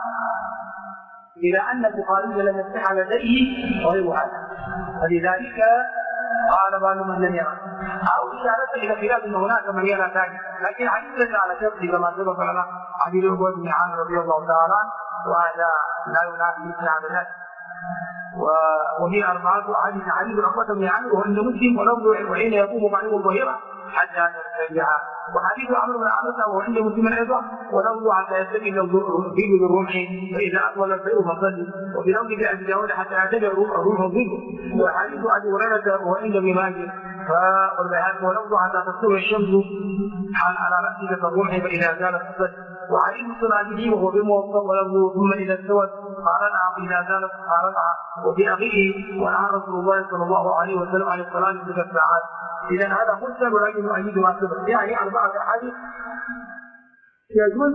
إلى أن البخاري لم يفتح لديه غير هذا فلذلك قال بعض من لم يرى أو إشارة إلى خلاف أن هناك من يرى ثاني لكن حديث على شرط كما سبق لنا حديث عقبة بن عامر رضي الله تعالى عنه وهذا لا ينافي إفتح ذلك. وهي 4 حديث علي بن عقبة بن عامر وعند مسلم ولفظ وحين يقوم بعيد الظهيرة حتى ترتفع وحديث عمرو بن عبسة وعند مسلم أيضا ولفظ حتى يستقل الظل بالرمح فإذا أطول الفيء فصلي وفي لفظ أبي داود حتى يعتبر الروح الظل وحديث أبي هريرة وعند ابن ماجه والبيهقي ولفظ حتى تطلع الشمس على رأسك كالرمح فإذا زالت الصدر وحديث الصناديق وهو بموصل ولفظ ثم إذا استوت قارنها فإذا زالت قارنها وفي أخيه ونهى رسول الله صلى الله عليه وسلم عن الصلاة 6 ساعات. إذا هذا مسلم ولكن يؤيد ما سبق يعني 4 أحاديث يجوز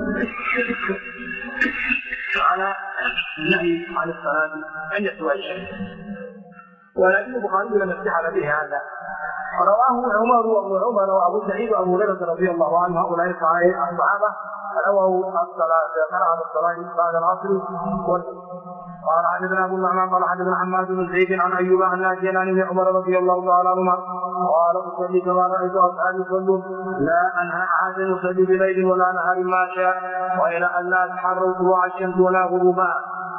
على النهي عن الصلاة عند طلوع الشمس ولكن البخاري لم يفتح به هذا. رواه عمر وابو سعيد وابو هريره رضي الله عنه هؤلاء الصحابه رووا الصلاه كراهه الصلاه بعد العصر قال حدثنا ابو النعمان قال حدثنا حماد بن زيد عن ايوب عن نافع عن ابن عمر رضي الله تعالى عنهما قال اصلي كما رايت اصحابي يصلون لا انهى احدا يصلي بليل ولا نهار ما شاء والى ان لا تحروا طلوع الشمس ولا غروبها.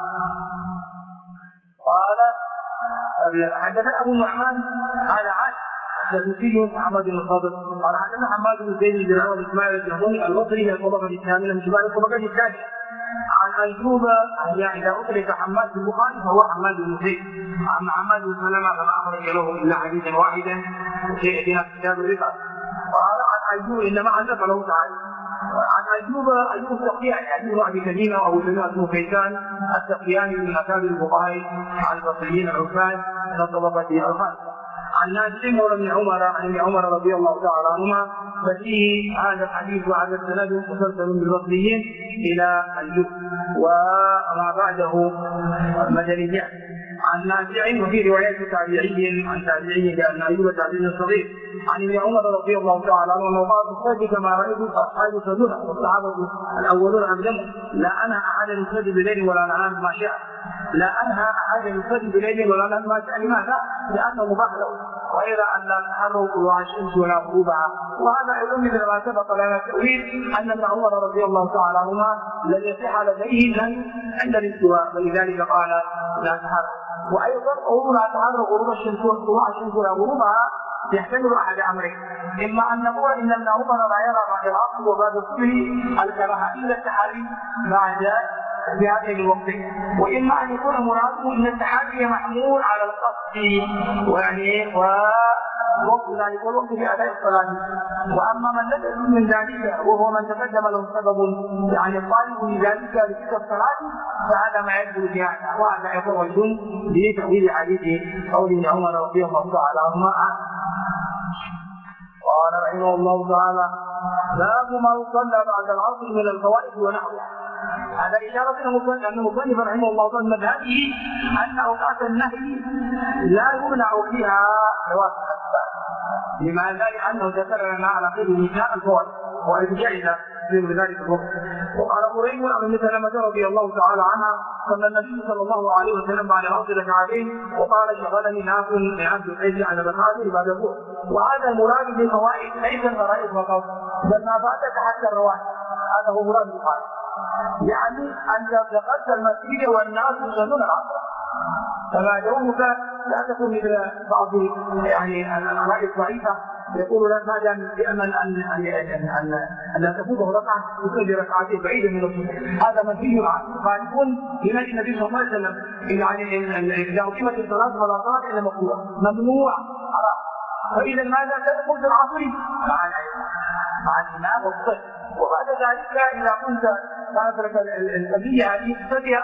قال حدثنا ابو النعمان قال عاد حدثني محمد بن الخضر قال حدثنا حماد بن زيد بن عمر اسماعيل الجهضمي البصري من الطبقه الثامنه من شمال الطبقه الثانيه عن ايوب يعني اذا اطلق حماد بن البخاري فهو حماد بن زيد عن حماد بن سلمه فما اخرج له الا حديثا واحدا وسياتينا في كتاب الرفعه. قال عن ايوب انما حدث له تعالى عن ايوب السقياني يعني ابن ابي تميمه وابو تميمه بن كيسان السقياني من اكابر الفقهاء عن البصريين العفان من الطبقه الخامسه عن نافع مولى ابن عمر عن ابن عمر رضي الله تعالى عنهما، ففيه هذا الحديث وهذا السند مسلسل بالبصريين الى الجوف وما بعده مدنيات. عن نافع وفي رواية تابعي عن تابعي لأن أيوب تابعي صغير عن ابن عمر رضي الله تعالى عنه أنه قال: الصيد كما رأيت أصحاب يصيدون والصحابة الأولون أقدموا، لا أنهى أحدا يصيد بليل ولا نهار ما شاء، لا أنهى أحدا يصيد بليل ولا نهار ما شاء. لماذا؟ لأنه مباح له، وغير أن لا تحرك طلوع الشمس ولا غروبها. وهذا أيضا مثل ما سبق لنا التأويل أن ابن عمر رضي الله تعالى عنهما لم يصح لديه النهي عند الاستواء، فلذلك قال لا تحرك. وأيضا قول لا تحرك غروب الشمس وطلوع الشمس ولا غروبها يحتمل أحد أمرين: إما أن نقول إن ابن عمر لا يرى بعد العصر وبعد الصبح الكراهة إلا التحري بعد في هذه الوقت، وإما أن يكون مراده أن التحري محمول على القصد ويعني ووقت ذلك والوقت في أداء الصلاة. وأما من لم يكن من ذلك وهو من تقدم له سبب يعني الطالب لذلك لتلك الصلاة فهذا ما يدخل في هذا، وهذا يتوجه بتأويل حديث قول ابن عمر رضي الله تعالى عنهما. قال رحمه الله تعالى: باب ما يصلى بعد العصر من الفوائد ونحوها. هذا إشارة أن المصنف رحمه الله تعالى مذهبه أن أوقات النهي لا يمنع فيها ذوات الأسباب، لماذا؟ لأنه ذكر لنا على قيد النساء الفوائد وإذ جائزة في ذلك الوقت. وقال قريب عن ام سلمة رضي الله تعالى عنها: صلى النبي صلى الله عليه وسلم بعد العصر ركعتين وقال: شغلني ناس عبد العزيز عن ركعتين بعد الظهر. وهذا المراد بالفوائد ليس الفرائض فقط، بل ما فاتك حتى الرواتب، هذا هو مراد الفوائد. يعني أن دخلت المسجد والناس يصلون العصر، فما يومك لا تكون مثل بعض يعني الآراء الضعيفة يقول لك هذا بأن أن تفوته ركعة يصلي ركعتين بعيدا من الصبح، هذا منهي عنه. قال لنبي النبي صلى الله عليه وسلم يعني إذا أقيمت الصلاة فلا صلاة إلا مكروه، ممنوع حرام. فإذا ماذا تدخل في العصر مع الإمام والصلاة، وبعد ذلك إذا كنت كانت لك القضية هذه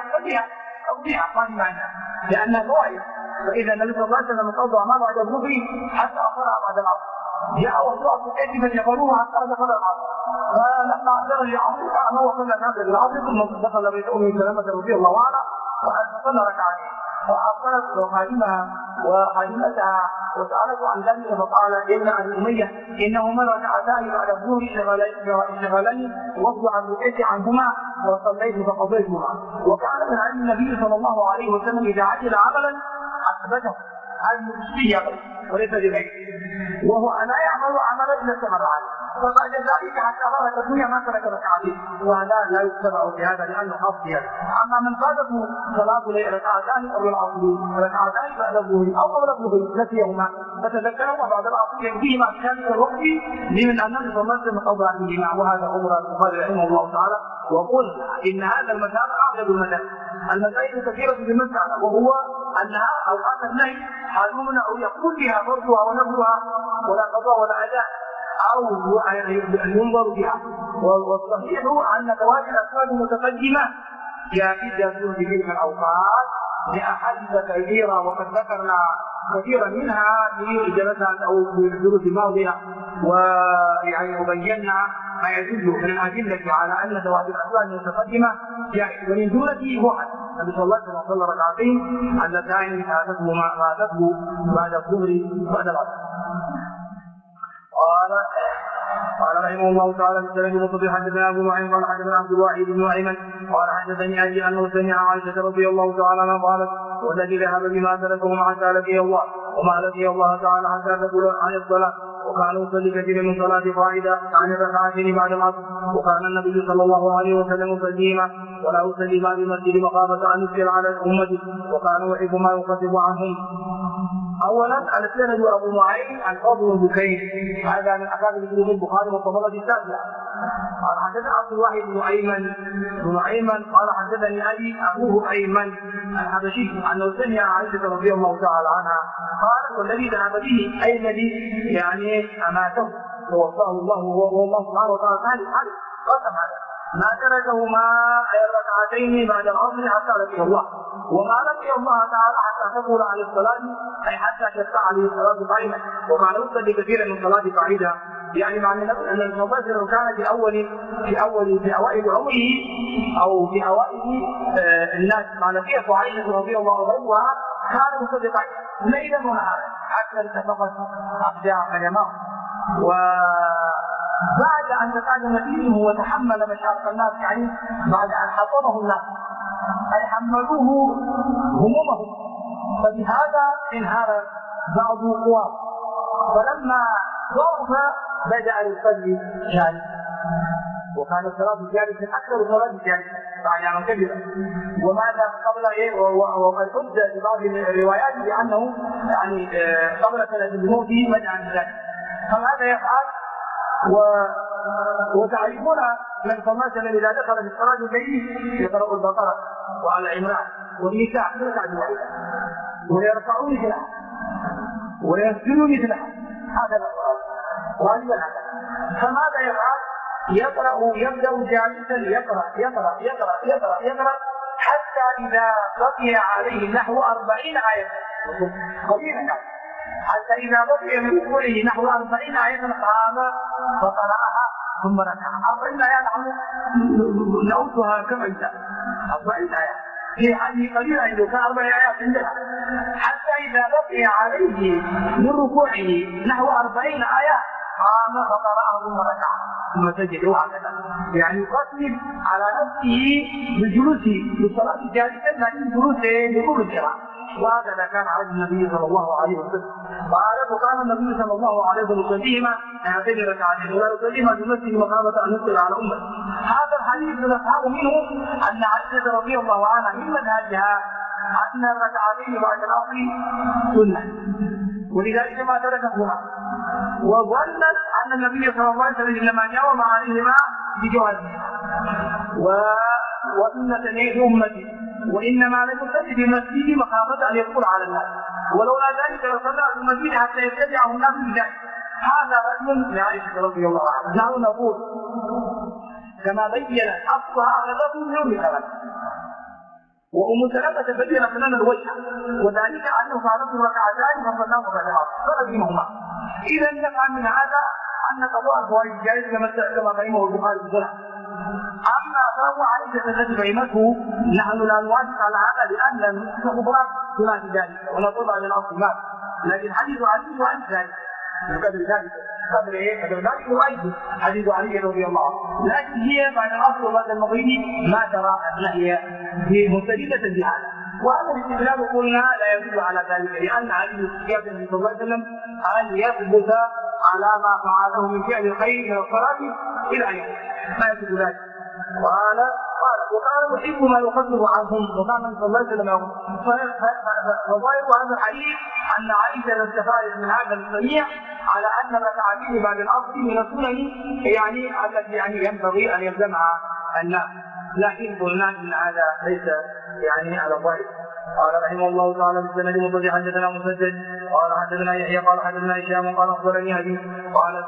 فبها ما معنى لأنها فوائد. فإذا النبي صلى الله عليه وسلم قضى ما بعد الظهر حتى أخرها بعد العصر، جاء وصلت الكتف فجبروها حتى دخل العصر، فلما أحضر العصر كان هو صلى الناس بالعصر ثم دخل بيت أم سلمة رضي الله عنها فصلى ركعتين، فأرسلت وخادمها وخادمتها وسألته عن ذلك فقال: ابن أبي أمية إنهما ركعتان بعد الظهر شغلني وضع الركعتين عنهما وصليت فقضيتهما. وكان من عند النبي صلى الله عليه وسلم إذا عجل عملا أثبته، هذه الشيء وليس بغيره، وهو أنا يعمل عملا إلا استمر عليه، فبعد ذلك حتى فرق الدنيا ما ترك ركعتين، وهذا لا يتبع في هذا لأنه خاص. أما من فاتته صلاة ركعتان قبل العصر ركعتان بعد الظهر أو قبل الظهر نسيهما فتذكرهما بعد العصر يكفيهما في ذلك الوقت لمن أن صلى الله عليه وسلم قضى فيهما. وهذا أمر البخاري رحمه الله تعالى. وقل إن هذا المذهب أعجب المذاهب، المسائل كثيرة في المسألة، وهو أنها أوقات النهي حالون أو يكون بها فرضها ونفلها ولا قضاء ولا أداء أو ينظر بها. والصحيح أن فوائد الأسباب المتقدمة جائزة في تلك الأوقات لأحاديث كثيرة، وقد ذكرنا كثيرا منها في إجابتها أو في الدروس الماضية، ويعني وبينا ما يدل من الأدلة على أن ذوات الأسباب المتقدمة جائزة. ومن جملته هو النبي صلى الله عليه وسلم صلى ركعتين اللتان فاتته بعد الظهر بعد العصر. قال رحمه الله تعالى: بالسند المتصل حدثنا ابو نعيم قال حدثنا عبد الواحد بن ايمن قال حدثني ابي انه سمع عائشه رضي الله تعالى عنها قالت: والذي ذهب بما تركه حتى لقي الله وما لقي الله تعالى حتى تقول عن الصلاه، وكان يصلي كثيرا من صلاه قاعده عن الركعتين بعد العصر، وكان النبي صلى الله عليه وسلم يصليهما ولا يصلي ما بمسجد مخافه ان يسير على امته، وكان يحب ما يخفف عنهم. اولا السند ابو نعيم الفضل البكير، هذا من اكابر كتب البخاري والطبقه التاسعه. قال حدثنا عبد الواحد بن ايمن قال حدثني ابوه ايمن الحبشي انه سمع عائشه رضي الله تعالى عنها قالت: والذي ذهب به اي الذي يعني اماته توفاه الله وهو الله سبحانه وتعالى قسم هذا ما تركهما أي الركعتين بعد العصر حتى لقي الله، وما لقي الله تعالى حتى تقول عن الصلاة أي حتى تشفع عليه الصلاة قائمة. وكان يصلي كثيرا من الصلاة قاعدة، يعني معنى أن المباشر كان في أوائل عمره أو في أوائل الناس مع نبيه عائشة رضي الله عنها كان يصلي قاعدة ليلا ونهارا حتى التفقت أقدام قدماه. وبعد أن تقدم دينه وتحمل مشاق الناس، يعني بعد أن حطمه الناس أي حملوه همومه، فبهذا انهار بعض قواه، فلما ضعف بدأ يصلي جالسا، وكان الصلاة جالسا أكثر صلاة جالسا أحيانا كبيرة. وماذا قبل وقد حج في بعض الروايات بأنه يعني قبل سنة موته بدأ عن ذلك، فماذا يفعل؟ وتعرفون من صلى الله عليه وسلم إذا دخل في الصلاة الليل يقرأ البقرة وآل عمران والنساء في ركعة واحدة ويرفعون مثلها ويسجدون مثلها، هذا غالبا هذا. فماذا يفعل؟ يبدأ جالسا يقرأ يقرأ يقرأ يقرأ يقرأ حتى إذا بقي عليه نحو 40 آية قليلا، حتى إذا بقي من ركوعه نحو 40 آية قام فقرأها ثم ركع. 40 آية نعودها كم عندها 40 آية في هذه قليلة عنده ك4 آيات عندها، حتى إذا بقي عليه من ركوعه نحو 40 آية قام فقرأه ثم ركع ثم سجد، وهكذا يعني يقسم على نفسه بجلوسه للصلاة جالسا لكن جلوسه بطول القراءة. وهكذا كان على النبي صلى الله عليه وسلم. وكان النبي صلى الله عليه وسلم يصليهما هاتين الركعتين ولا يصليهما بمثل مخافة أن يطلع على أمته. هذا الحديث نفهم منه أن عائشة رضي الله عنها من منهجها أن الركعتين بعد العصر سنة، ولذلك ما تركهما، وظنت أن النبي صلى الله عليه وسلم إنما جاوب عليهما بجوازهما وسنة أمتي، وإنما لم يصلي في المسجد مخافة أن يدخل على الناس، ولولا ذلك لصلى في المسجد حتى يتبعه الناس بذلك. هذا رجل لعائشة رضي الله عنها. نحن نقول كما بين أصلها أخذته من يوم ثلاث، وأم سلمة بينت لنا الوجه، وذلك أنه فعلته ركعتان فصلاه ركعتان فلزمهما. إذا نفهم من هذا أن قضاء الفوائد جائز كما فهمه البخاري في الصحيح. أما فهو عائشة التي فهمته نحن لا نوافق على هذا، لأن النصوص الأخرى تنافي ذلك ونقول على الأصل، لكن حديث علي وعن ذلك بقدر ذلك قدر ذلك وأيضا حديث علي رضي الله عنه، لكن هي بعد الأصل وبعد المغرب ما ترى هي مستجدة بهذا. وهذا الاستدلال قلنا لا يدل على ذلك، لأن علي صلى الله عليه وسلم أن يثبت على ما فعله من فعل الخير من الصلاة إلى أن يموت، ما يثبت ذلك. قال وكان يحب ما يخفف عنهم، وكان صلى الله عليه وسلم فظاهر هذا الحديث أن عائشة استفادت من هذا الصنيع على أن ركعتين بعد العصر من السنن يعني التي يعني ينبغي أن يلزمها الناس، لكن قلنا إن هذا ليس يعني على الظاهر. قال رحمه الله تعالى بالسند المتصل حدثنا مسدد قال حدثنا يحيى قال حدثنا هشام قال اخبرني ابي قالت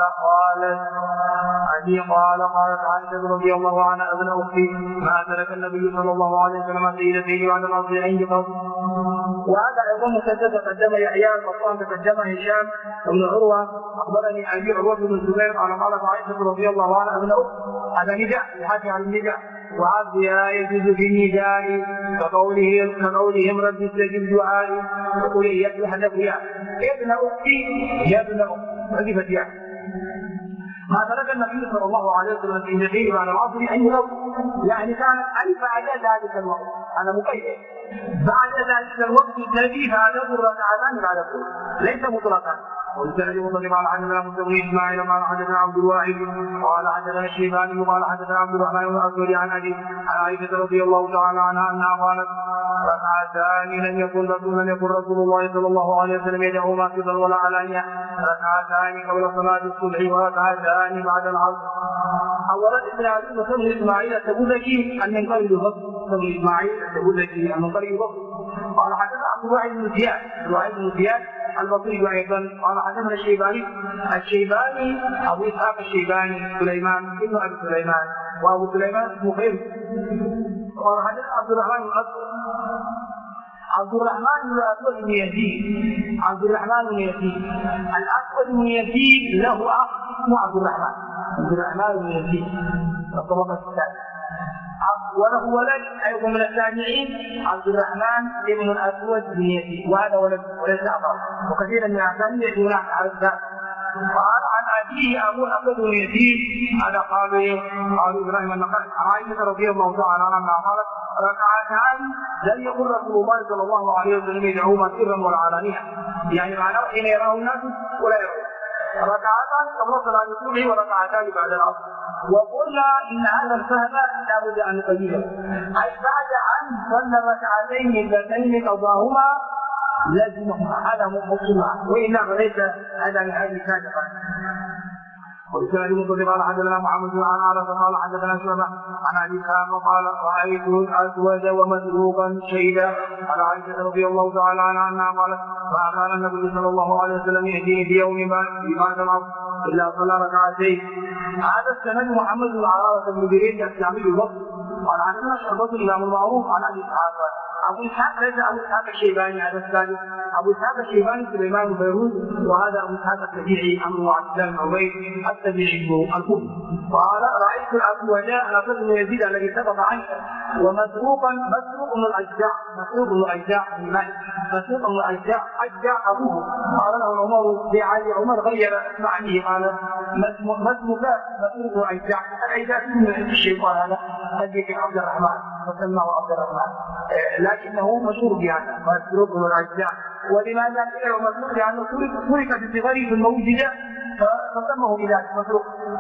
عائشة رضي الله عنها ابن اختي ما ترك النبي صلى الله عليه وسلم سيدتين بعد العصر عند قوم. وهذا ايضا مسدد تقدم يحيى وقال تقدم هشام بن عروه اخبرني ابي عروه بن الزبير قالت عائشة رضي الله عنها ابن اختي. هذا نداء يحكي عن النداء، وعبدها يجوز في النداء كقولهم رب استجب دعائي وقل يحدث يا ابن اختي يا ابن اختي حذفت يا. ما ترك النبي صلى الله عليه وسلم في النبي بعد العصر ان يلو، يعني كان اي بعد ذلك الوقت، انا مقيد بعد ذلك الوقت الذي فاته الركعتان بعد الظهر ليس مطلقا. والسند مطلق على حدثنا مسلم اسماعيل قال حدثنا عبد الواحد قال حدثنا الشيباني قال حدثنا عبد الرحمن بن الاسود عن ابي عن عائشه رضي الله تعالى عنها انها قالت ركعتان لم يكن رسول الله صلى الله عليه وسلم يدعوهما سرا ولا علانية، ركعتان قبل صلاه الصبح وركعتان بعد العصر. اولا ابن مسلم اسماعيل التبوذكي عن منقرب الفصل اسماعيل التبوذكي عن منقرب الفصل قال حدثنا عبد الواحد بن زياد البصري أيضا قال حدثنا الشيباني أبو إسحاق الشيباني سليمان ابن أبي سليمان، وأبو سليمان اسمه خير. قال حدثنا عبد الرحمن بن الأسود بن يزيد. الأسود بن يزيد له أخ اسمه عبد الرحمن بن يزيد الطبقة الثانية، وله ولد أيضا من التابعين عبد الرحمن بن الأسود بن يزيد، وهذا ولد جعفر، وكثيرا من الأسانيد يكون على الذات. قال عن أبيه أبو الأسود بن يزيد هذا قال إبراهيم النخعي عن عائشة رضي الله تعالى عنها قالت ركعتان لم يكن رسول الله صلى الله عليه وسلم يدعوهما سرا ولا علانية، يعني معناه حين يراه الناس ولا يرون. ركعتان قبل صلاة الصبح وركعتان بعد العصر. وقلنا إن هذا الفهم لا بد أن نقيده، أي بعد أن صلى ركعتين اللتين قضاهما لازمهما، هذا مقصود، وإلا فليس هذا لهذه سابقا. وبسند مصدق قال حدثنا محمد بن عمارة قال حدثنا شعبة عن أبي إسحاق قال رأيت الأسود ومسروقا شهيدا على عائشة رضي الله تعالى عنها قالت ما كان النبي صلى الله عليه وسلم يأتيني في يوم بعد العصر إلا صلى ركعتين. هذا السند محمد بن عمارة بن بريد الشامي البصري قال حدثنا شعبة الإمام المعروف عن أبي إسحاق. أبو إسحاق ليس أبو إسحاق الشيباني، هذا الثالث أبو إسحاق الشيباني سليمان بن بيروت، وهذا أبو إسحاق التبيعي عمرو عبد الله بن عبيد التبيعي الكوفي. قال رأيت الأسود الأسود بن يزيد الذي سبق عنه ومسروقا بن الأجداع بن مالك أجداع أبوه. قال له عمر بعلي عمر غير اسمه قال ما اسمك مسروق بن الأجداع من الشيطان، هذا أبيك عبد الرحمن وسماه عبد الرحمن، لكنه مشهور بهذا مسروق بن الأجداع. ولماذا قيل مسروق؟ لأنه ترك بصغره في الموجودة فسمه بذلك مسروق.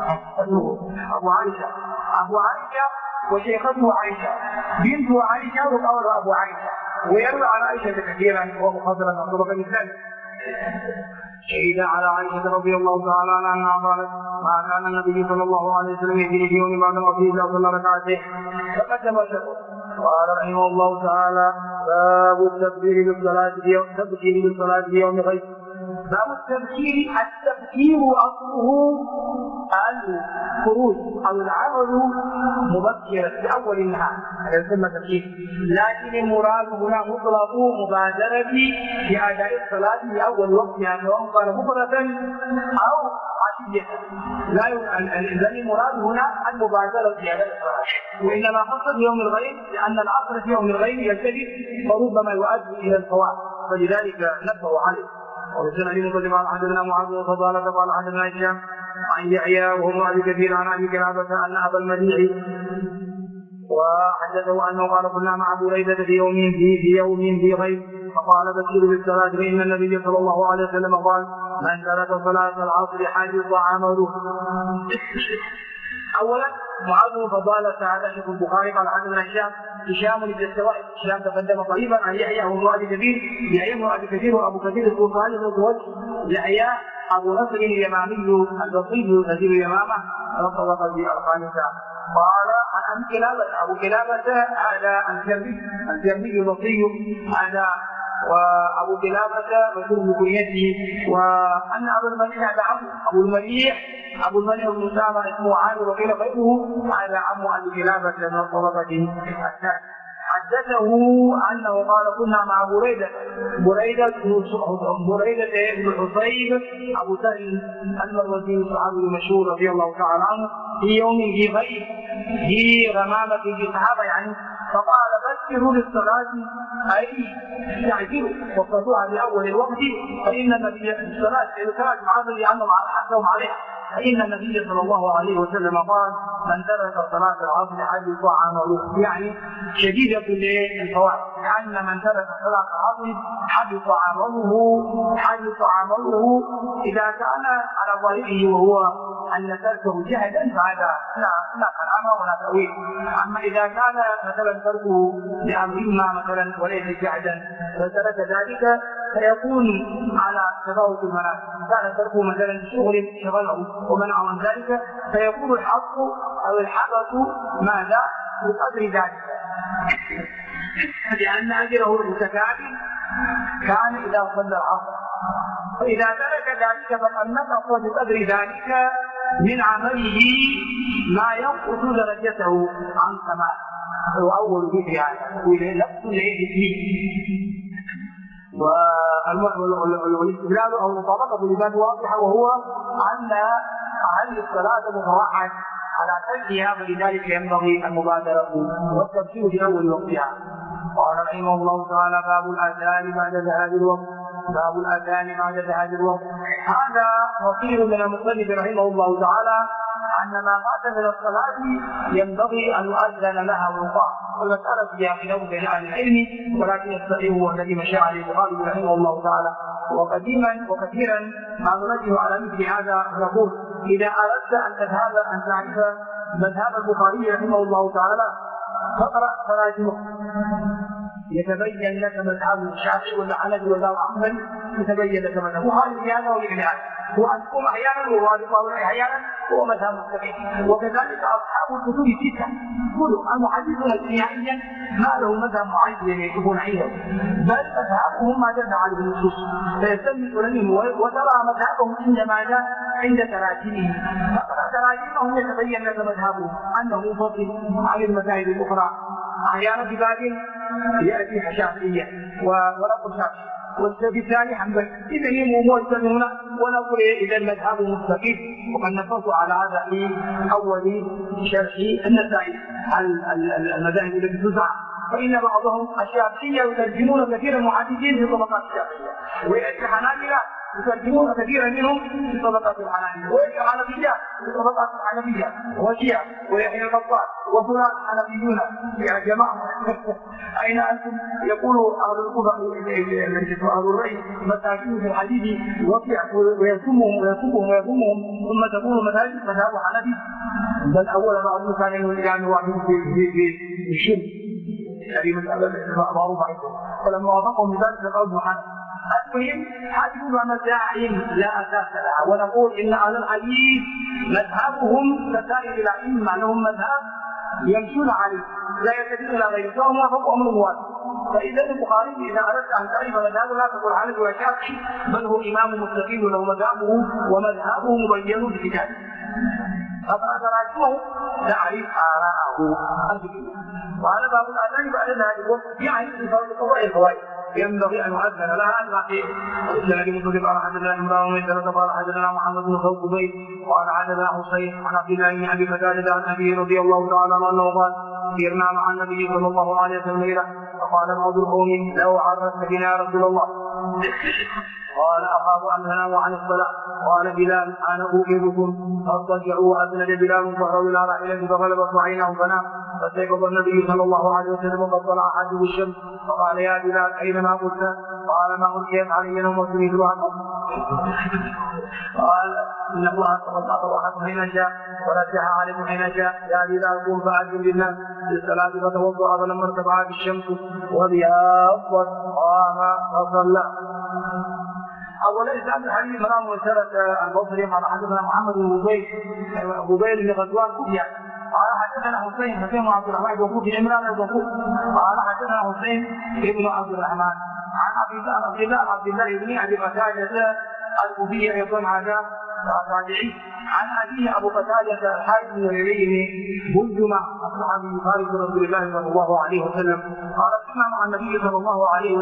أبو عائشة وشيخته عائشة، بنت عائشة وقول أبو عائشة، ويروي عن عائشة كثيرا وهو خضرا من طرق الإسلام. شهد على عائشة رضي الله تعالى عنها قالت ما كان النبي صلى الله عليه وسلم يجري في يوم بعد العصر إلا صلى ركعتين فقدم شهوه. قال رحمه الله تعالى باب التبكير بالصلاة في يوم غيب. باب التبكير أصله الخروج أو العمل مبكرا في أول النهار، هذا يسمى تبكير، لكن المراد هنا مطلق مبادرة في أداء الصلاة في أول وقتها سواء كان بكرة أو عشية. لا المراد هنا المبادرة في أداء الصلاة، وإنما خص يوم الغيب لأن العصر في يوم الغيب يلتفت وربما يؤدي إلى الفوات، فلذلك نبه عليه. وبسنة مصدق قال حدثنا معاذ بن فضالة قال حدثنا هشام عن يحيى وهو أبي كثير عن أبي كلابة أن أبا المديح وحدثه أنه قال كنا مع بريدة في يوم في غيب فقال بشر بالصلاة فإن النبي صلى الله عليه وسلم قال من ترك صلاة العصر حبط عمله. أولا معاذ بن فضالة هذا شيخ البخاري قال حدثنا هشام بن السوائب، هشام تقدم قريبا عن يحيى وهو أبي كثير، يحيى وأبي كثير وأبو كثير الصوفاني ذو يحيى أبو نصر اليمامي البصري الذي اليمامة وطبق بالخامسة. قال عن أبو كلابة هذا الجرمي البصري هذا، وأبو كلابة مشهور بكنيته، وأن أبو المليح هذا عمه أبو المليح بن أسامة اسمه عامر وقيل غيره هذا عم أبي كلابة من الطبقة الثانية. حدثه أنه قال كنا مع بريدة بن حصيب أبو سهل المروزي الصحابي المشهور رضي الله تعالى عنه في يوم في غيب في غمامة في صحابة يعني، فقال بشروا للصلاة أي يعجلوا وصلوها بأول الوقت فإن النبي الصلاة كانت معاذ لأنهم حثهم عليها، فإن النبي صلى الله عليه وسلم قال من ترك صلاة العصر حبط عمله، يعني شديدة الفوائد، لأن من ترك صلاة العصر حبط عمله إذا كان على ظاهره وهو أن تركه جهدا فهذا لا كلام ولا تأويل. أما إذا كان مثلا تركه لأمر ما مثلا وليس جهدا فترك ذلك فيكون على تفاوت المناسك، كان تركه مثلا لشغل شغله ومنع عن ذلك فيكون الحق أو الحبط ماذا بقدر ذلك، لأن أجره المتكامل كان إذا صلى العصر، فإذا ترك ذلك فقد نقص بقدر ذلك من عمله ما ينقص درجته عن كمال. وأول ذكر هذا ولنفس العلم والاستدلال أو المطابقة لذات واضحة، وهو أن هذه الصلاة متوعد على تركها، فلذلك ينبغي المبادرة والتبشير في أول وقتها. قال رحمه الله تعالى: باب الأذان بعد ذهاب الوقت. باب الأذان بعد ذهاب الوقت. هذا نصير من المصنف رحمه الله تعالى أن ما فات من الصلاة ينبغي أن يؤذن لها ويقام، والمسألة فيها خلاف بين أهل العلم، ولكن الصحيح هو الذي مشى عليه البخاري رحمه الله تعالى. وقديما وكثيرا ما نرجع على مثل هذا نقول: إذا أردت أن تعرف مذهب البخاري رحمه الله تعالى فاقرأ تراجمه، يتبين لك مذهب الشافعي ولا حنفي ولا أحمد، يتبين لك مذهب البخاري في هذا وفي هذا، وأن تكون أحيانا ووالده أحيانا هو مذهب مستقيم. وكذلك أصحاب الكتب الستة كلهم المحدثون الشيعيا ما له مذهب معين يكتبون عنده، بل مذهبهم ما دل عليه النصوص، فيستنبط منه وترى مذهبهم عندما جاء عند تراجمهم، فقرأ تراجمهم يتبين لك مذهبهم أنه منفصل عن المذاهب الأخرى. أحيانا في باب يأتي شافعيا ونقول شافعي، وبالتالي حنبل، إذا هم ملتزمون ونقول إذا المذهب مستقيم. وقد نصرت على هذا في أول شرح النسائي المذاهب التي تزعم، فإن بعضهم الشافعية يترجمون كثيرا محدثين في طبقات الشافعية، ويأتي الحنابلة يترجمون كثيرا منهم في طبقات الحنابلة، ويأتي الحنفية في طبقات الحنفية، وشيعة ويحيى القطان وفلان حنفيون يا جماعة أين أنتم؟ يقول أهل الكوفة أهل الرأي مساكين في الحديث وفيع ويسمهم ويذمهم ثم تكون مذهب حنفي، بل أول بعضهم كان يعني واحد في الشرك، هذه مسألة معروفة عندهم، فلما وافقهم بذلك قالوا محمد. المهم حديث عن الداعين لا أساس لها، ونقول إن أهل الحديث مذهبهم كسائر الأئمة، لهم مذهب يمشون عليه لا يتبعون غيره، وهم وافقوا أمر واحد. فإذا البخاري إذا أردت أن تعرف مذهبه لا تقول عنه وشافعي، بل هو إمام مستقيم له مذهبه ومذهبه مبين في كتابه. فقد تراجمه تعرف آراءه. وهذا باب الأذان بعد ذلك يعني في قضاء الفوائد ينبغي أن يؤذن لها الباقي. الذي مصدق على حدثنا عمران بن ثلاثة قال حدثنا محمد بن قبيل قال حدثنا حسين عن عبد الله بن أبي قتادة عن أبيه رضي الله تعالى عنه أنه قال: سيرنا مع النبي صلى الله عليه وسلم ليلة، فقال بعض القوم: لو عرفت بنا يا رسول الله. قال: أخاف أن تناموا عن الصلاة. قال بلال: أنا أوقظكم. فاضطجعوا وأسند بلال ظهره إلى راحلته فغلبت عينه فنام، فاستيقظ النبي صلى الله عليه وسلم وقد طلع حاجب الشمس، فقال: يا بلال أينما كنت؟ قال: ما ألقيت علي نومة مثلها. قال: إن الله تبارك وتعالى حين شاء ورجح عليكم حين شاء. يا بلال قم فأذن للناس للصلاة فتوضأ، فلما ارتفعت الشمس وبياضت قام فصلى. أولا إسلام الحديث مرام وسيرة البصري قال حدثنا محمد بن بوبيل بن غزوان كوفي قال حدثنا حسين بن عبد الرحمن بن كوفي عمران بن كوفي قال حدثنا حسين بن عبد الرحمن عن عبد الله بن أبي قتادة الكوفي أيضا هذا تابعي عن أبيه أبو قتادة الحارث بن ربيعة بلجمة الصحابي خارج رسول الله صلى الله عليه وسلم قال: سرنا مع النبي صلى الله عليه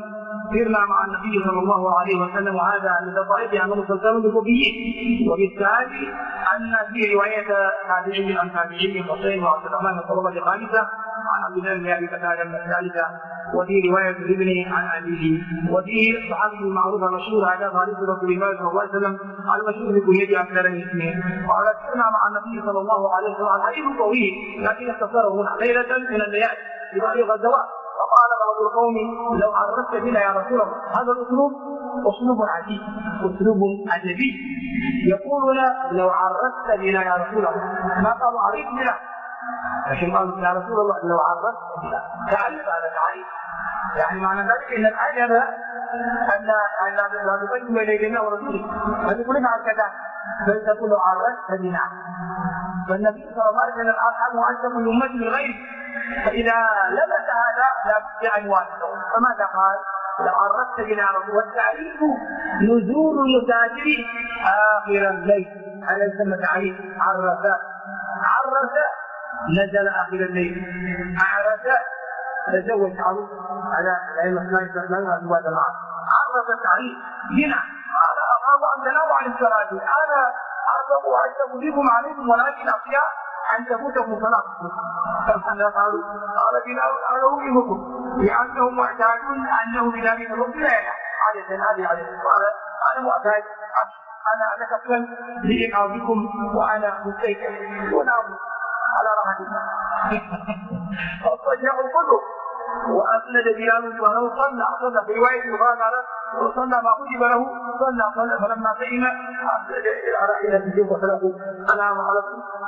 وسلم وهذا من طريق عن مسلسل بالكوفيين، وبالتالي أن في رواية تابعي عن تابعي حسين وعبد الرحمن من الطبقة الخامسة عن عبد الله بن أبي قتادة الثالثة، وفي رواية ابن عن أبيه، وفي الصحابي المعروف المشهور هذا خالد رسول الله صلى الله عليه وسلم المشهور بكنيته أكثر من اسمه. قال: سرنا مع النبي صلى الله عليه وسلم. الحديث طويل لكن اختصره هنا ليلة من الليالي في غزوات. فقال بعض القوم: لو عرفت بنا يا رسول الله. هذا الأسلوب أسلوب عجيب، أسلوب عجبي. يقولون: لو عرفت بنا يا رسول الله. ما قالوا عرف بنا، لكن قالوا: يا رسول الله لو عرفت بنا. تعرف هذا تعريف، يعني معنى ذلك ان الآية أن لا تقدم إلينا ورسوله، بل يقول لك كذا، بل تقول عرفت بنا. فالنبي صلى الله عليه وسلم أرحم وأشرف الأمة بالغيب، فإذا لبس هذا لا بد أن يواجهه. فماذا قال؟ لو عرفت بناره. والتعريف نزول المسافر آخر الليل، هذا يسمى تعريف. عرس نزل آخر الليل، عرس تزوج عروس، على العلم الثاني أزواج معه. عرس التعريف هنا أنا أخاف أن تناموا عن الصلاة، أنا أرغب وأن أجيبكم عليكم، ولكن أخشى أن تفوتكم صلاتكم. قال بلال أنا أجيبكم لأنهم معتادون أنه بذلك الوقت لا ينام عادة. هذه قال أنا معتاد، أنا أتكفل بإيقاظكم وأنا مستيقظ ونام على راحتنا. فاضطجعوا الكتب وأسند بلال وله صلى في رواية قال وصلى ما كتب له، صلى فلما سئم أسند إلى راحلته وسلكوا أنام على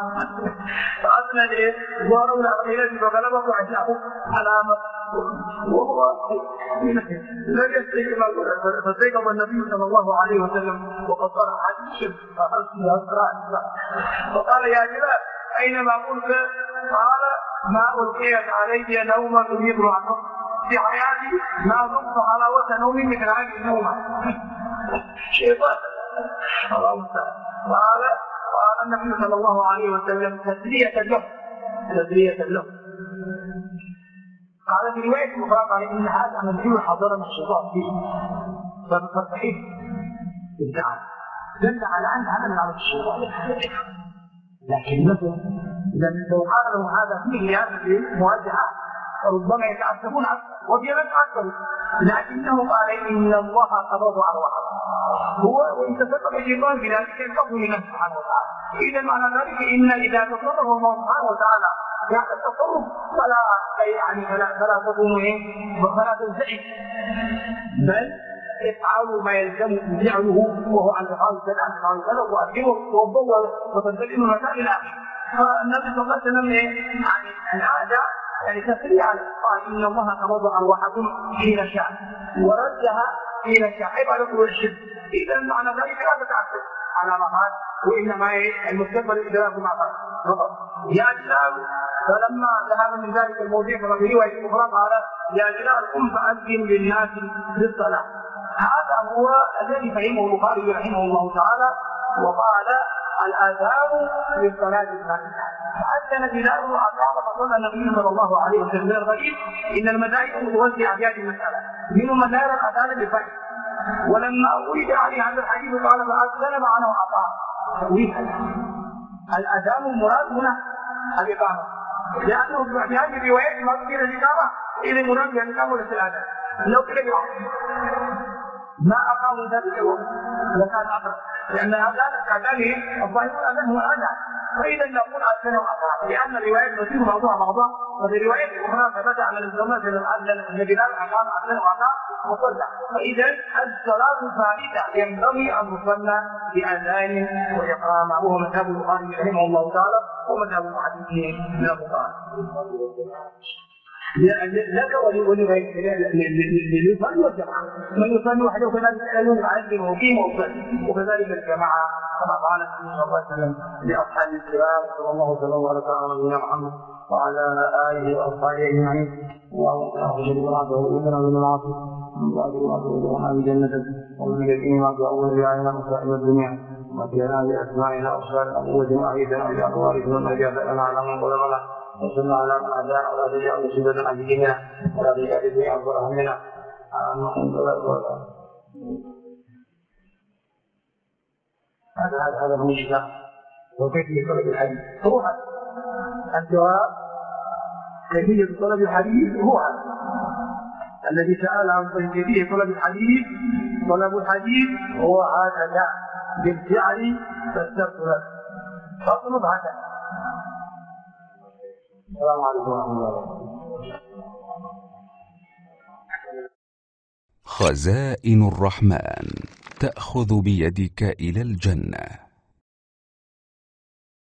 فأسند ظهره إلى راحلته فغلبه عشاءه أنام وهو لم يستيقظ. فاستيقظ النبي صلى الله عليه وسلم وقد صرح عن الشرك فقال يا بلال أينما قلت؟ قال ما ألقيت علي نوما يريد عنه في حياتي ما ذقت حلاوة نوم مثل هذه النومة. شيطان. قال النبي صلى الله عليه وسلم تسلية له. قال في رواية أخرى قال إن هذا منزل حضرنا الشيطان فيه فالصحيح ابتعاد دل على أن هذا من عمل الشيطان. لكن لو قال له هذا فيه هذه مواجهة ربما يتعسفون أكثر وفي من تعسفوا، لكنه قال إن الله قبض أرواحهم هو وإن تسبب الشيطان بذلك ينقض لله سبحانه وتعالى. إذا معنى ذلك إن إذا تصرف الله سبحانه وتعالى يعني التصرف فلا تكونوا فلا تنزعج، بل افعلوا ما يلزم فعله وهو عن افعال السنه واكلوا توضوا وتنتقلوا المسائل الاخيره. فالنبي صلى الله عليه وسلم يعني العاده يعني تسريعا قال ان الله قبض ارواحكم حين شاء وردها حين شاء عباده الشرك. اذا معنى ذلك لا تتعسف على مقال وانما المستقبل ادراك مع فقط. يا بلال فلما ذهب من ذلك الموضوع كما في روايه اخرى قال يا بلال قم فاذن للناس بالصلاه. هذا هو الذي فهمه البخاري رحمه الله تعالى وقال الآذان للصلاة الفاتحة. فأذن بلال وأقام فصلى النبي صلى الله عليه وسلم. من الغريب إن المذاهب متوزعة في هذه المسألة، منهم من لا يرى الأذان بالفتح، ولما أريد عليه هذا الحديث قال فأذن معنا وأقام. الأذان المراد هنا الإقامة، لأنه في هذه الروايات ما ذكر الإقامة إذا المراد بالإقامة وليس الأذان. لو كده ما أقاموا ذلك الوقت لكان أقرب، لأن أذان الظاهر الأذان هو الأذان، فإذا نقول أذان وأقام لأن الروايات تسير بعضها وفي رواية أخرى ثبت على الزمان أن بلال أقام أذان وأقام وصلى. فإذا الصلاة الفائتة ينبغي أن تصلى بأذان وإقامة، وهو مذهب البخاري رحمه الله تعالى ومذهب المحدثين من البخاري. لك ولغيرك للفرد والجماعة، من يصلي وحده كذلك يعلمون عليه ويقيم ويصلي، وكذلك الجماعة كما قال النبي صلى الله عليه وسلم لأصحاب الكرام صلى الله وسلم وبارك على نبينا محمد وعلى آله وأصحابه أجمعين. اللهم اغفر لنا وإننا من العاصي من بعد الله بجنتك ومن اليقين ما تؤول بعيننا مصائب الدنيا ومتعنا بأسمائنا وأبصارنا وجماعتنا بأقوالنا وجابنا على من ظلمنا وصلنا على من أدانا ولا تجعل مصيبة عن ديننا ولا تجعل الدنيا أكبر همنا. هذا هو الإسلام وكيفية طلب الحديث هو هذا الجواب. كيفية طلب الحديث هو هذا الذي سأل عن كيفية طلب الحديث. طلب الحديث هو هذا بالفعل فاستغفر لك فاطلب هذا. السلام عليكم ورحمة الله وبركاته. خزائن الرحمن تأخذ بيدك إلى الجنة.